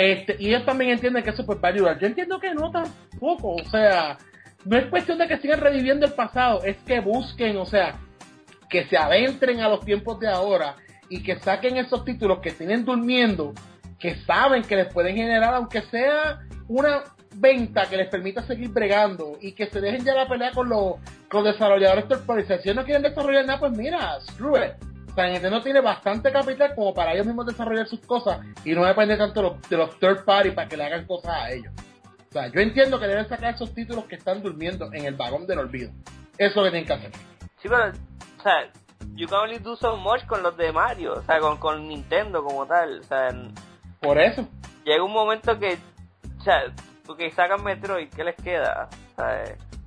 Este, y ellos también entienden que eso pues va a ayudar. Yo entiendo que no tampoco, o sea, no es cuestión de que sigan reviviendo el pasado, es que busquen, o sea, que se adentren a los tiempos de ahora y que saquen esos títulos que tienen durmiendo, que saben que les pueden generar, aunque sea una venta que les permita seguir bregando, y que se dejen ya la pelea con los, con los desarrolladores third party. Si ellos no quieren desarrollar nada, pues mira, screw it. O sea, Nintendo tiene bastante capital como para ellos mismos desarrollar sus cosas y no depende tanto de los, de los third party para que le hagan cosas a ellos. O sea, yo entiendo que deben sacar esos títulos que están durmiendo en el vagón del olvido. Eso es lo que tienen que hacer. Sí, pero, o sea, you can only do so much con los de Mario, o sea, con, con Nintendo como tal, o sea... Por eso. Llega un momento que, o sea, porque sacan Metroid, ¿qué les queda? O sea,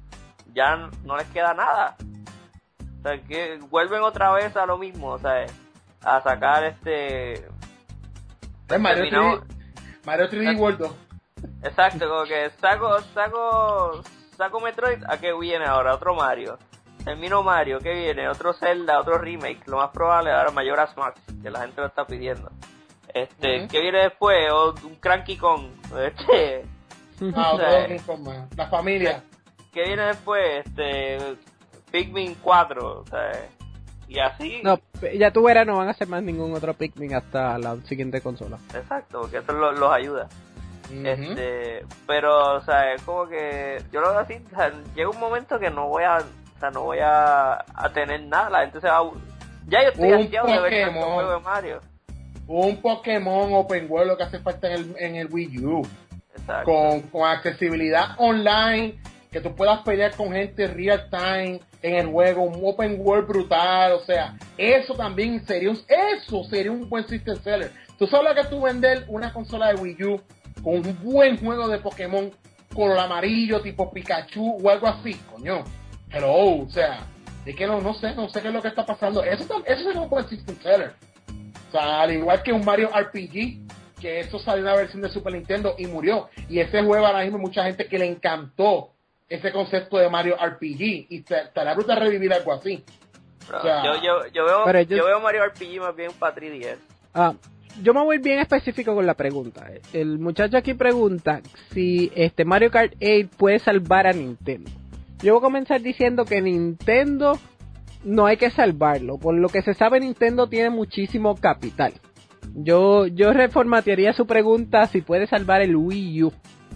ya no les queda nada. O sea, que vuelven otra vez a lo mismo, o sea, a sacar este... Pues Mario, terminado... tres D, Mario tres D World dos. Exacto, como que saco, saco, saco Metroid, ¿a qué viene ahora? Otro Mario. Termino Mario, ¿qué viene? Otro Zelda, otro remake, lo más probable ahora Majora's Mask, que la gente lo está pidiendo. Este, uh-huh. ¿Qué viene después? O un Cranky Kong, este... Ah, o sea, la familia. ¿Qué viene después? Este, Pikmin cuatro, o sea, y así. No, ya tú verás, no van a hacer más ningún otro Pikmin hasta la siguiente consola. Exacto, porque eso los, los ayuda. Uh-huh. Este, pero, o sea, es como que yo lo veo así, o sea, llega un momento que no voy a, o sea, no voy a, a tener nada, la gente se va a... Ya yo estoy hastiado de ver tanto juego de Mario. Un Pokémon Open World, lo que hace falta en el, en el Wii U. Exacto. Con, con accesibilidad online, que tú puedas pelear con gente real time en el juego, un open world brutal, o sea, eso también sería un, eso sería un buen system seller. Tú sabes que tú vender una consola de Wii U con un buen juego de Pokémon color amarillo tipo Pikachu o algo así, coño. Pero, o sea, es que no, no sé, no sé qué es lo que está pasando. Eso, eso sería un buen system seller. O sea, al igual que un Mario R P G, que eso salió en una versión de Super Nintendo y murió. Y ese juego ahora mismo mucha gente que le encantó ese concepto de Mario R P G. Y estará brutal revivir algo así. Bro, o sea, yo, yo, yo, veo, ellos... yo veo Mario R P G más bien para tres D S. Ah, yo me voy bien específico con la pregunta. El muchacho aquí pregunta si este Mario Kart ocho puede salvar a Nintendo. Yo voy a comenzar diciendo que Nintendo no hay que salvarlo. Por lo que se sabe, Nintendo tiene muchísimo capital. Yo yo reformatearía su pregunta si puede salvar el Wii U.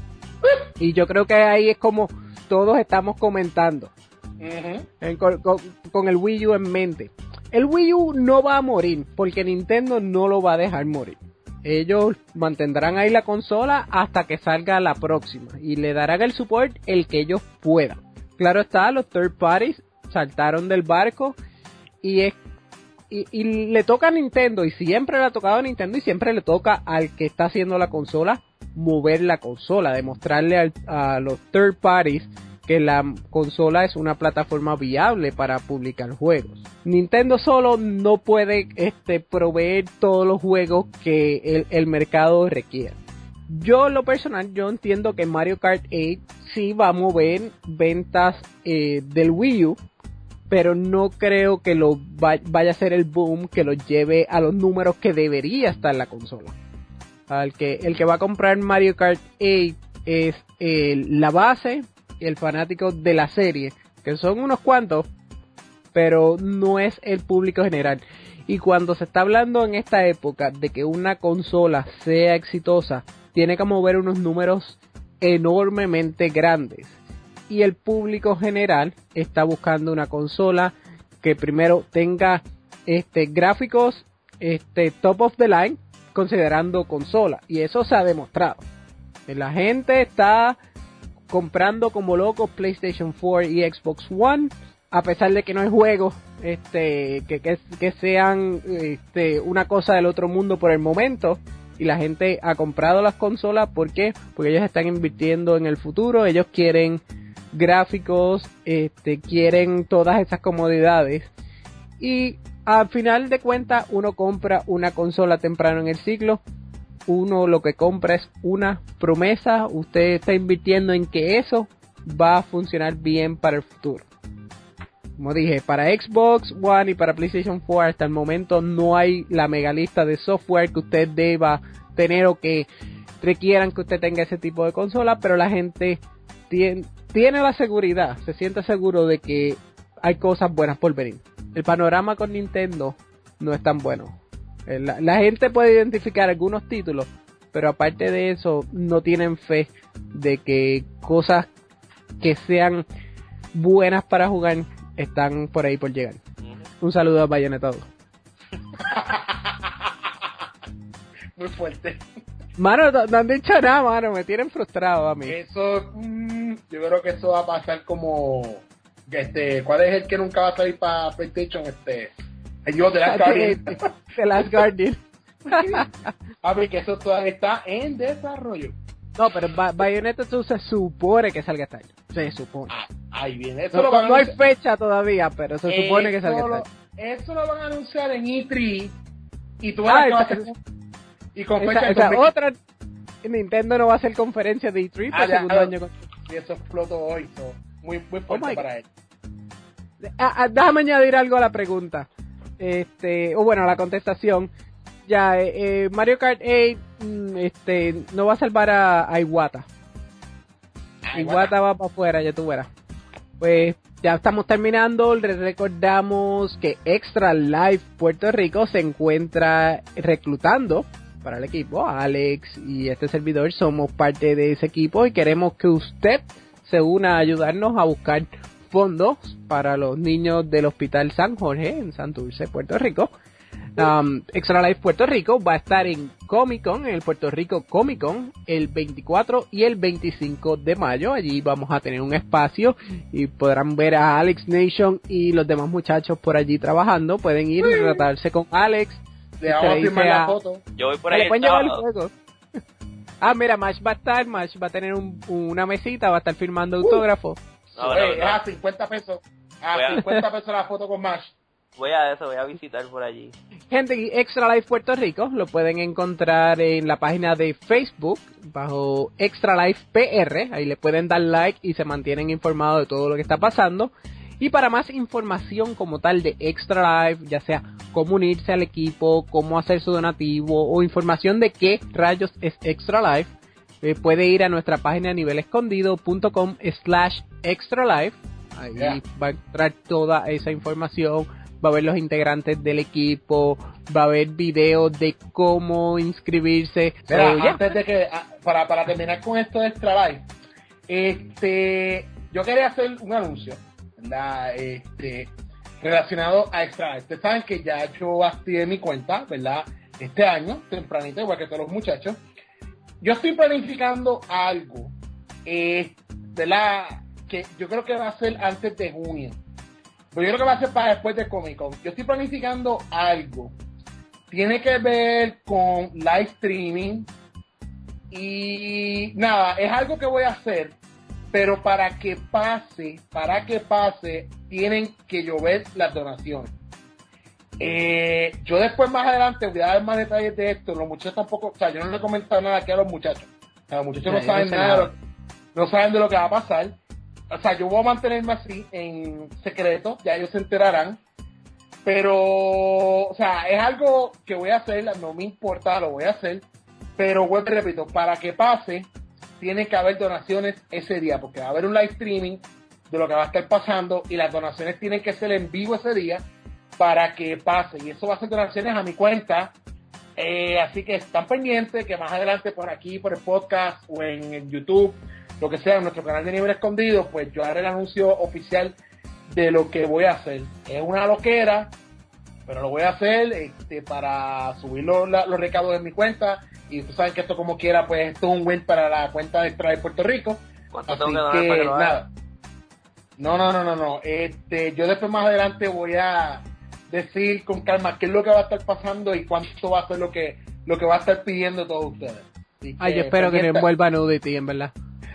Y yo creo que ahí es como todos estamos comentando. Uh-huh. En, con, con, con el Wii U en mente. El Wii U no va a morir porque Nintendo no lo va a dejar morir. Ellos mantendrán ahí la consola hasta que salga la próxima y le darán el support el que ellos puedan. Claro está, los third parties saltaron del barco y es Y, y le toca a Nintendo, y siempre le ha tocado a Nintendo, y siempre le toca al que está haciendo la consola mover la consola, demostrarle al, a los third parties que la consola es una plataforma viable para publicar juegos. Nintendo solo no puede este, proveer todos los juegos que el, el mercado requiere. Yo, en lo personal, yo entiendo que Mario Kart ocho sí va a mover ventas eh, del Wii U, pero no creo que lo va, vaya a ser el boom que lo lleve a los números que debería estar la consola. Al que, el que va a comprar Mario Kart ocho es eh, la base, el fanático de la serie, que son unos cuantos, pero no es el público general. Y cuando se está hablando en esta época de que una consola sea exitosa, tiene que mover unos números enormemente grandes. Y el público general está buscando una consola que primero tenga este gráficos este top of the line, considerando consola, y eso se ha demostrado. La gente está comprando como locos PlayStation cuatro y Xbox One, a pesar de que no hay juegos este que, que, que sean este una cosa del otro mundo por el momento. Y la gente ha comprado las consolas, ¿por qué? Porque ellos están invirtiendo en el futuro, ellos quieren gráficos, este, quieren todas esas comodidades, y al final de cuentas uno compra una consola temprano en el ciclo, uno lo que compra es una promesa, usted está invirtiendo en que eso va a funcionar bien para el futuro. Como dije, para Xbox One y para PlayStation cuatro hasta el momento no hay la mega lista de software que usted deba tener o que requieran que usted tenga ese tipo de consola, pero la gente tiene, tiene la seguridad, se siente seguro de que hay cosas buenas por venir. El panorama con Nintendo no es tan bueno. La, la gente puede identificar algunos títulos, pero aparte de eso no tienen fe de que cosas que sean buenas para jugar están por ahí por llegar. Un saludo a Bayonetta dos. Muy fuerte. Mano, no, no han dicho nada, mano, me tienen frustrado a mí. Eso, mmm, yo creo que eso va a pasar como, este, ¿cuál es el que nunca va a salir para PlayStation? Este, el yo de Last Guardian. The Last Guardian. A ver, que eso todavía está en desarrollo. No, pero Ba- Bayonetta dos se supone que salga este año. Se supone. Ah, ahí viene. Eso No, lo van a no hay anunciar. fecha todavía, pero se supone que salga Eso este lo- año. Eso lo van a anunciar en E tres y tú verás Ah, que va a esa- ser y con Esa, fecha de esa dos mil quince. otra, Nintendo no va a hacer conferencia de E tres por Ah, ya, segundo ah, año. con- Y eso explotó hoy, so, muy, muy fuerte Oh my para él. Ah, ah, déjame añadir algo a la pregunta. Este, o bueno, a la contestación. Ya, eh, eh, Mario Kart ocho mm, este, no va a salvar a, a Iwata. Ah, Iwata va para afuera, ya tú verás. Pues ya estamos terminando. Les recordamos que Extra Life Puerto Rico se encuentra reclutando para el equipo. Alex y este servidor somos parte de ese equipo y queremos que usted se una a ayudarnos a buscar fondos para los niños del Hospital San Jorge en Santurce, Puerto Rico. Um, Extra Life Puerto Rico va a estar en Comic Con, en el Puerto Rico Comic Con, el veinticuatro y el veinticinco de mayo. Allí vamos a tener un espacio y podrán ver a Alex Nation y los demás muchachos por allí trabajando. Pueden ir y tratarse con Alex. Le vamos a Se firmar dice la a- foto. Yo voy por Ah, ahí le el pueden llevar el sábado. juego. Ah, mira, Mash va a estar, Mash va a tener un- una mesita, va a estar firmando autógrafos. No, Ey, no, es no. a cincuenta pesos. A Voy a- cincuenta pesos la foto con Mash. Voy a eso, voy a visitar por allí. Gente, y Extra Life Puerto Rico lo pueden encontrar en la página de Facebook bajo Extra Life P R. Ahí le pueden dar like y se mantienen informados de todo lo que está pasando. Y para más información como tal de Extra Life, ya sea cómo unirse al equipo, cómo hacer su donativo o información de qué rayos es Extra Life, eh, puede ir a nuestra página nivelescondido.com slash Extra Life. Ahí Yeah. va a entrar toda esa información. Va a ver los integrantes del equipo, va a haber videos de cómo inscribirse. Mira, So, yeah. antes de que, ah, para, para terminar con esto de Extra Life, este, yo quería hacer un anuncio, ¿verdad? Este, relacionado a Extra Life. Ustedes saben que ya yo activé mi cuenta, ¿verdad? Este año, tempranito, igual que todos los muchachos. Yo estoy planificando algo, eh, ¿verdad? Que yo creo que va a ser antes de junio. Pero yo creo que va a ser para después de Comic Con. Yo estoy planificando algo. Tiene que ver con live streaming. Y nada, es algo que voy a hacer. Pero para que pase, para que pase, tienen que llover las donaciones. Eh, yo después más adelante voy a dar más detalles de esto. Los muchachos tampoco, o sea, yo no le he comentado nada aquí a los muchachos. O sea, los muchachos no Sí, saben no sé nada, nada. de lo- no saben de lo que va a pasar. O sea, yo voy a mantenerme así en secreto, ya ellos se enterarán. Pero, o sea, es algo que voy a hacer, no me importa, lo voy a hacer. Pero vuelvo y repito, para que pase, tiene que haber donaciones ese día, porque va a haber un live streaming de lo que va a estar pasando y las donaciones tienen que ser en vivo ese día para que pase. Y eso va a ser donaciones a mi cuenta. Eh, así que están pendientes que más adelante por aquí, por el podcast o en el YouTube, lo que sea, en nuestro canal de Nivel Escondido, pues yo haré el anuncio oficial de lo que voy a hacer. Es una loquera, pero lo voy a hacer este, para subir los, la- los recaudos en mi cuenta. Y tú sabes que esto como quiera, pues esto es un win para la cuenta de Extra de Puerto Rico. ¿Cuánto Así tengo que donar que, para que lo haga? nada. No, no, no, no, no. Este, yo después más adelante voy a decir con calma qué es lo que va a estar pasando y cuánto va a ser lo que lo que va a estar pidiendo todos ustedes. Así Ay, yo espero que no pendiente- envuelva nudity, en verdad.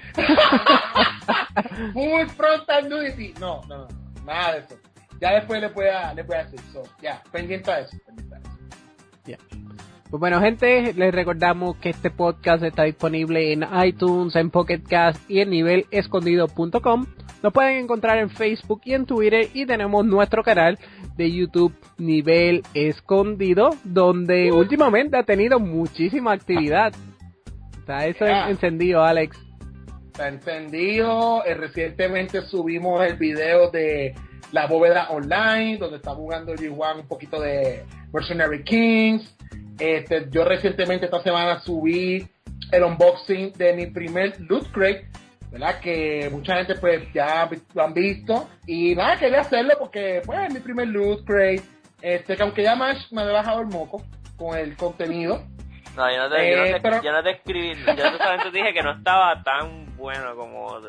Full frontal nudity. No, no, no, no, nada de eso. Ya después le voy a, le voy a decir. So, ya, pendiente a eso. Pendiente a eso. Pues bueno, gente, les recordamos que este podcast está disponible en iTunes, en Pocket Cast y en nivel escondido punto com. Nos pueden encontrar en Facebook y en Twitter y tenemos nuestro canal de YouTube Nivel Escondido, donde últimamente ha tenido muchísima actividad. Está eso Yeah. encendido, Alex. Está encendido. Eh, recientemente subimos el video de la bóveda online, donde está jugando G uno un poquito de Mercenary Kings. Este, yo recientemente esta semana subí el unboxing de mi primer Loot Crate, ¿verdad? Que mucha gente pues ya lo han visto. Y nada, quería hacerlo porque pues es mi primer Loot Crate. Este, que aunque ya Mash me había bajado el moco con el contenido. No, yo no te, yo no Eh, te, pero- yo no te escribí, yo solamente dije que no estaba tan bueno como otro.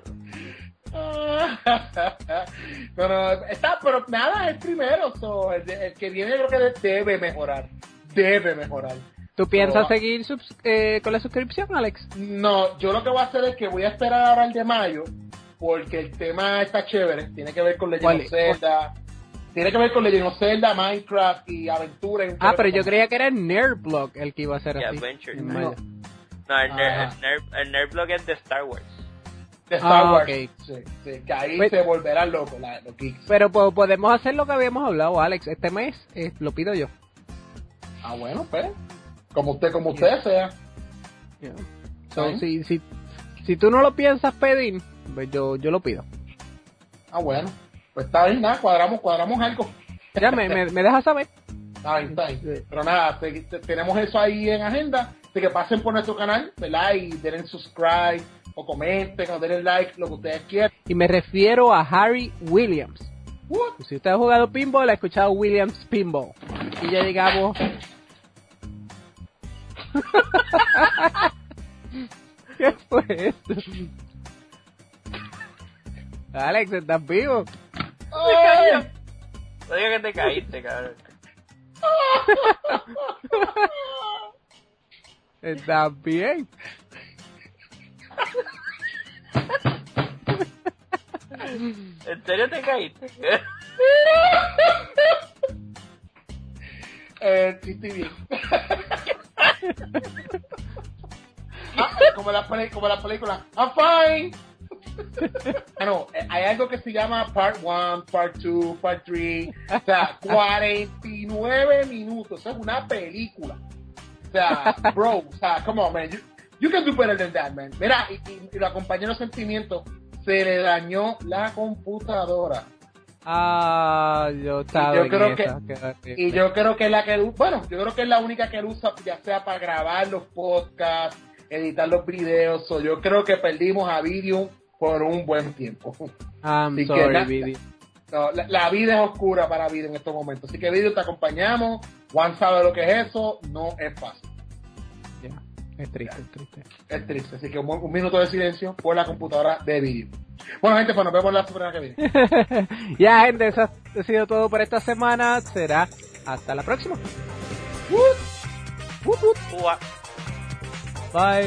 no, no, está, pero nada, es primero. So, el, de- el que viene creo que debe mejorar. Debe mejorar. ¿Tú piensas No. seguir subs- eh, con la suscripción, Alex? No, yo lo que voy a hacer es que voy a esperar ahora el de mayo, porque el tema está chévere. Tiene que ver con Legend ¿Cuál of es? Zelda. Tiene que ver con Legend of Zelda, Minecraft y aventura. y- Ah, pero yo creía que era el Nerdblog el que iba a ser Y así. Adventure. En No. mayo. No, el, ner, Ajá. el, ner, el Nerdblog es de Star Wars. de Star Ah, Wars. ok. Sí, sí, que ahí Pues- se volverán locos la- los geeks. Pero pues, podemos hacer lo que habíamos hablado, Alex. Este mes eh, lo pido yo. Ah, bueno, pues. Como usted, como usted sea. So, Fine. si, si, si tú no lo piensas pedir, pues yo, yo lo pido. Ah, bueno. Pues está bien, nada, cuadramos, cuadramos algo. Ya me, me, me dejas saber. Está bien, está bien. Sí. Pero nada, te- te- tenemos eso ahí en agenda. De que pasen por nuestro canal, ¿verdad? Y denle subscribe, o comenten, o denle like, lo que ustedes quieran. Y me refiero a Harry Williams. What? Si usted ha jugado pinball, ha escuchado Williams Pinball. Y ya llegamos. ¿Qué fue esto? Alex, ¿estás vivo? ¡Ay! No digas que te caíste, cabrón. ¿Estás bien? ¿En serio te caíste? Eh, sí, estoy bien. Ah, como, la, peli- como la película, I'm fine. Bueno, eh, hay algo que se llama Part uno, Part dos, Part tres. O sea, cuarenta y nueve minutos. Eso es una película. O sea, bro, o sea, come on, man. You, you can do better than that, man. Mira, y, y, y lo acompañó los sentimientos. Se le dañó la computadora. Ah, yo estaba yo en creo esa, que- qué horrible. Y yo creo que es la que, bueno, yo creo que es la única que él usa, ya sea para grabar los podcasts, editar los videos, o yo creo que perdimos a Video por un buen tiempo. I'm Así que sorry, la- Vidi. No, la, la vida es oscura para Video en estos momentos, así que Video te acompañamos, Juan sabe lo que es eso, no es fácil, Ya, es triste, es triste. es triste, así que un, un minuto de silencio por la computadora de Video. Bueno, gente, pues nos vemos la semana que viene. Ya, gente, eso ha sido todo por esta semana. Será hasta la próxima. Ua. Bye.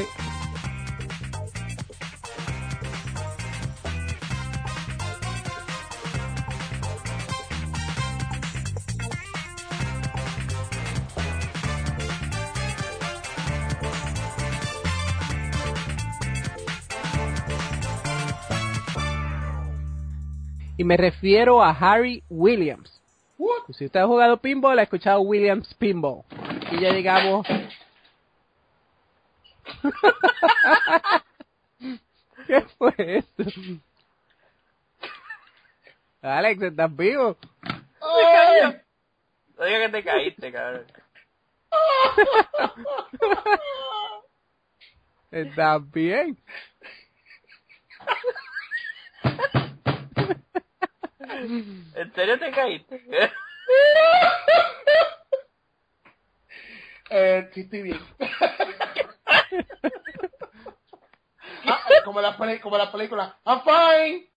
Y me refiero a Harry Williams. What? Si usted ha jugado pinball, ha escuchado Williams Pinball. Y ya llegamos. ¿Qué fue esto? Alex, ¿estás vivo? ¡Ay! No digas que te caíste, cabrón. ¿Estás bien? ¿En serio te caíste? Eh, sí, estoy bien. Ah, como, la, peli- como la película, I'm fine.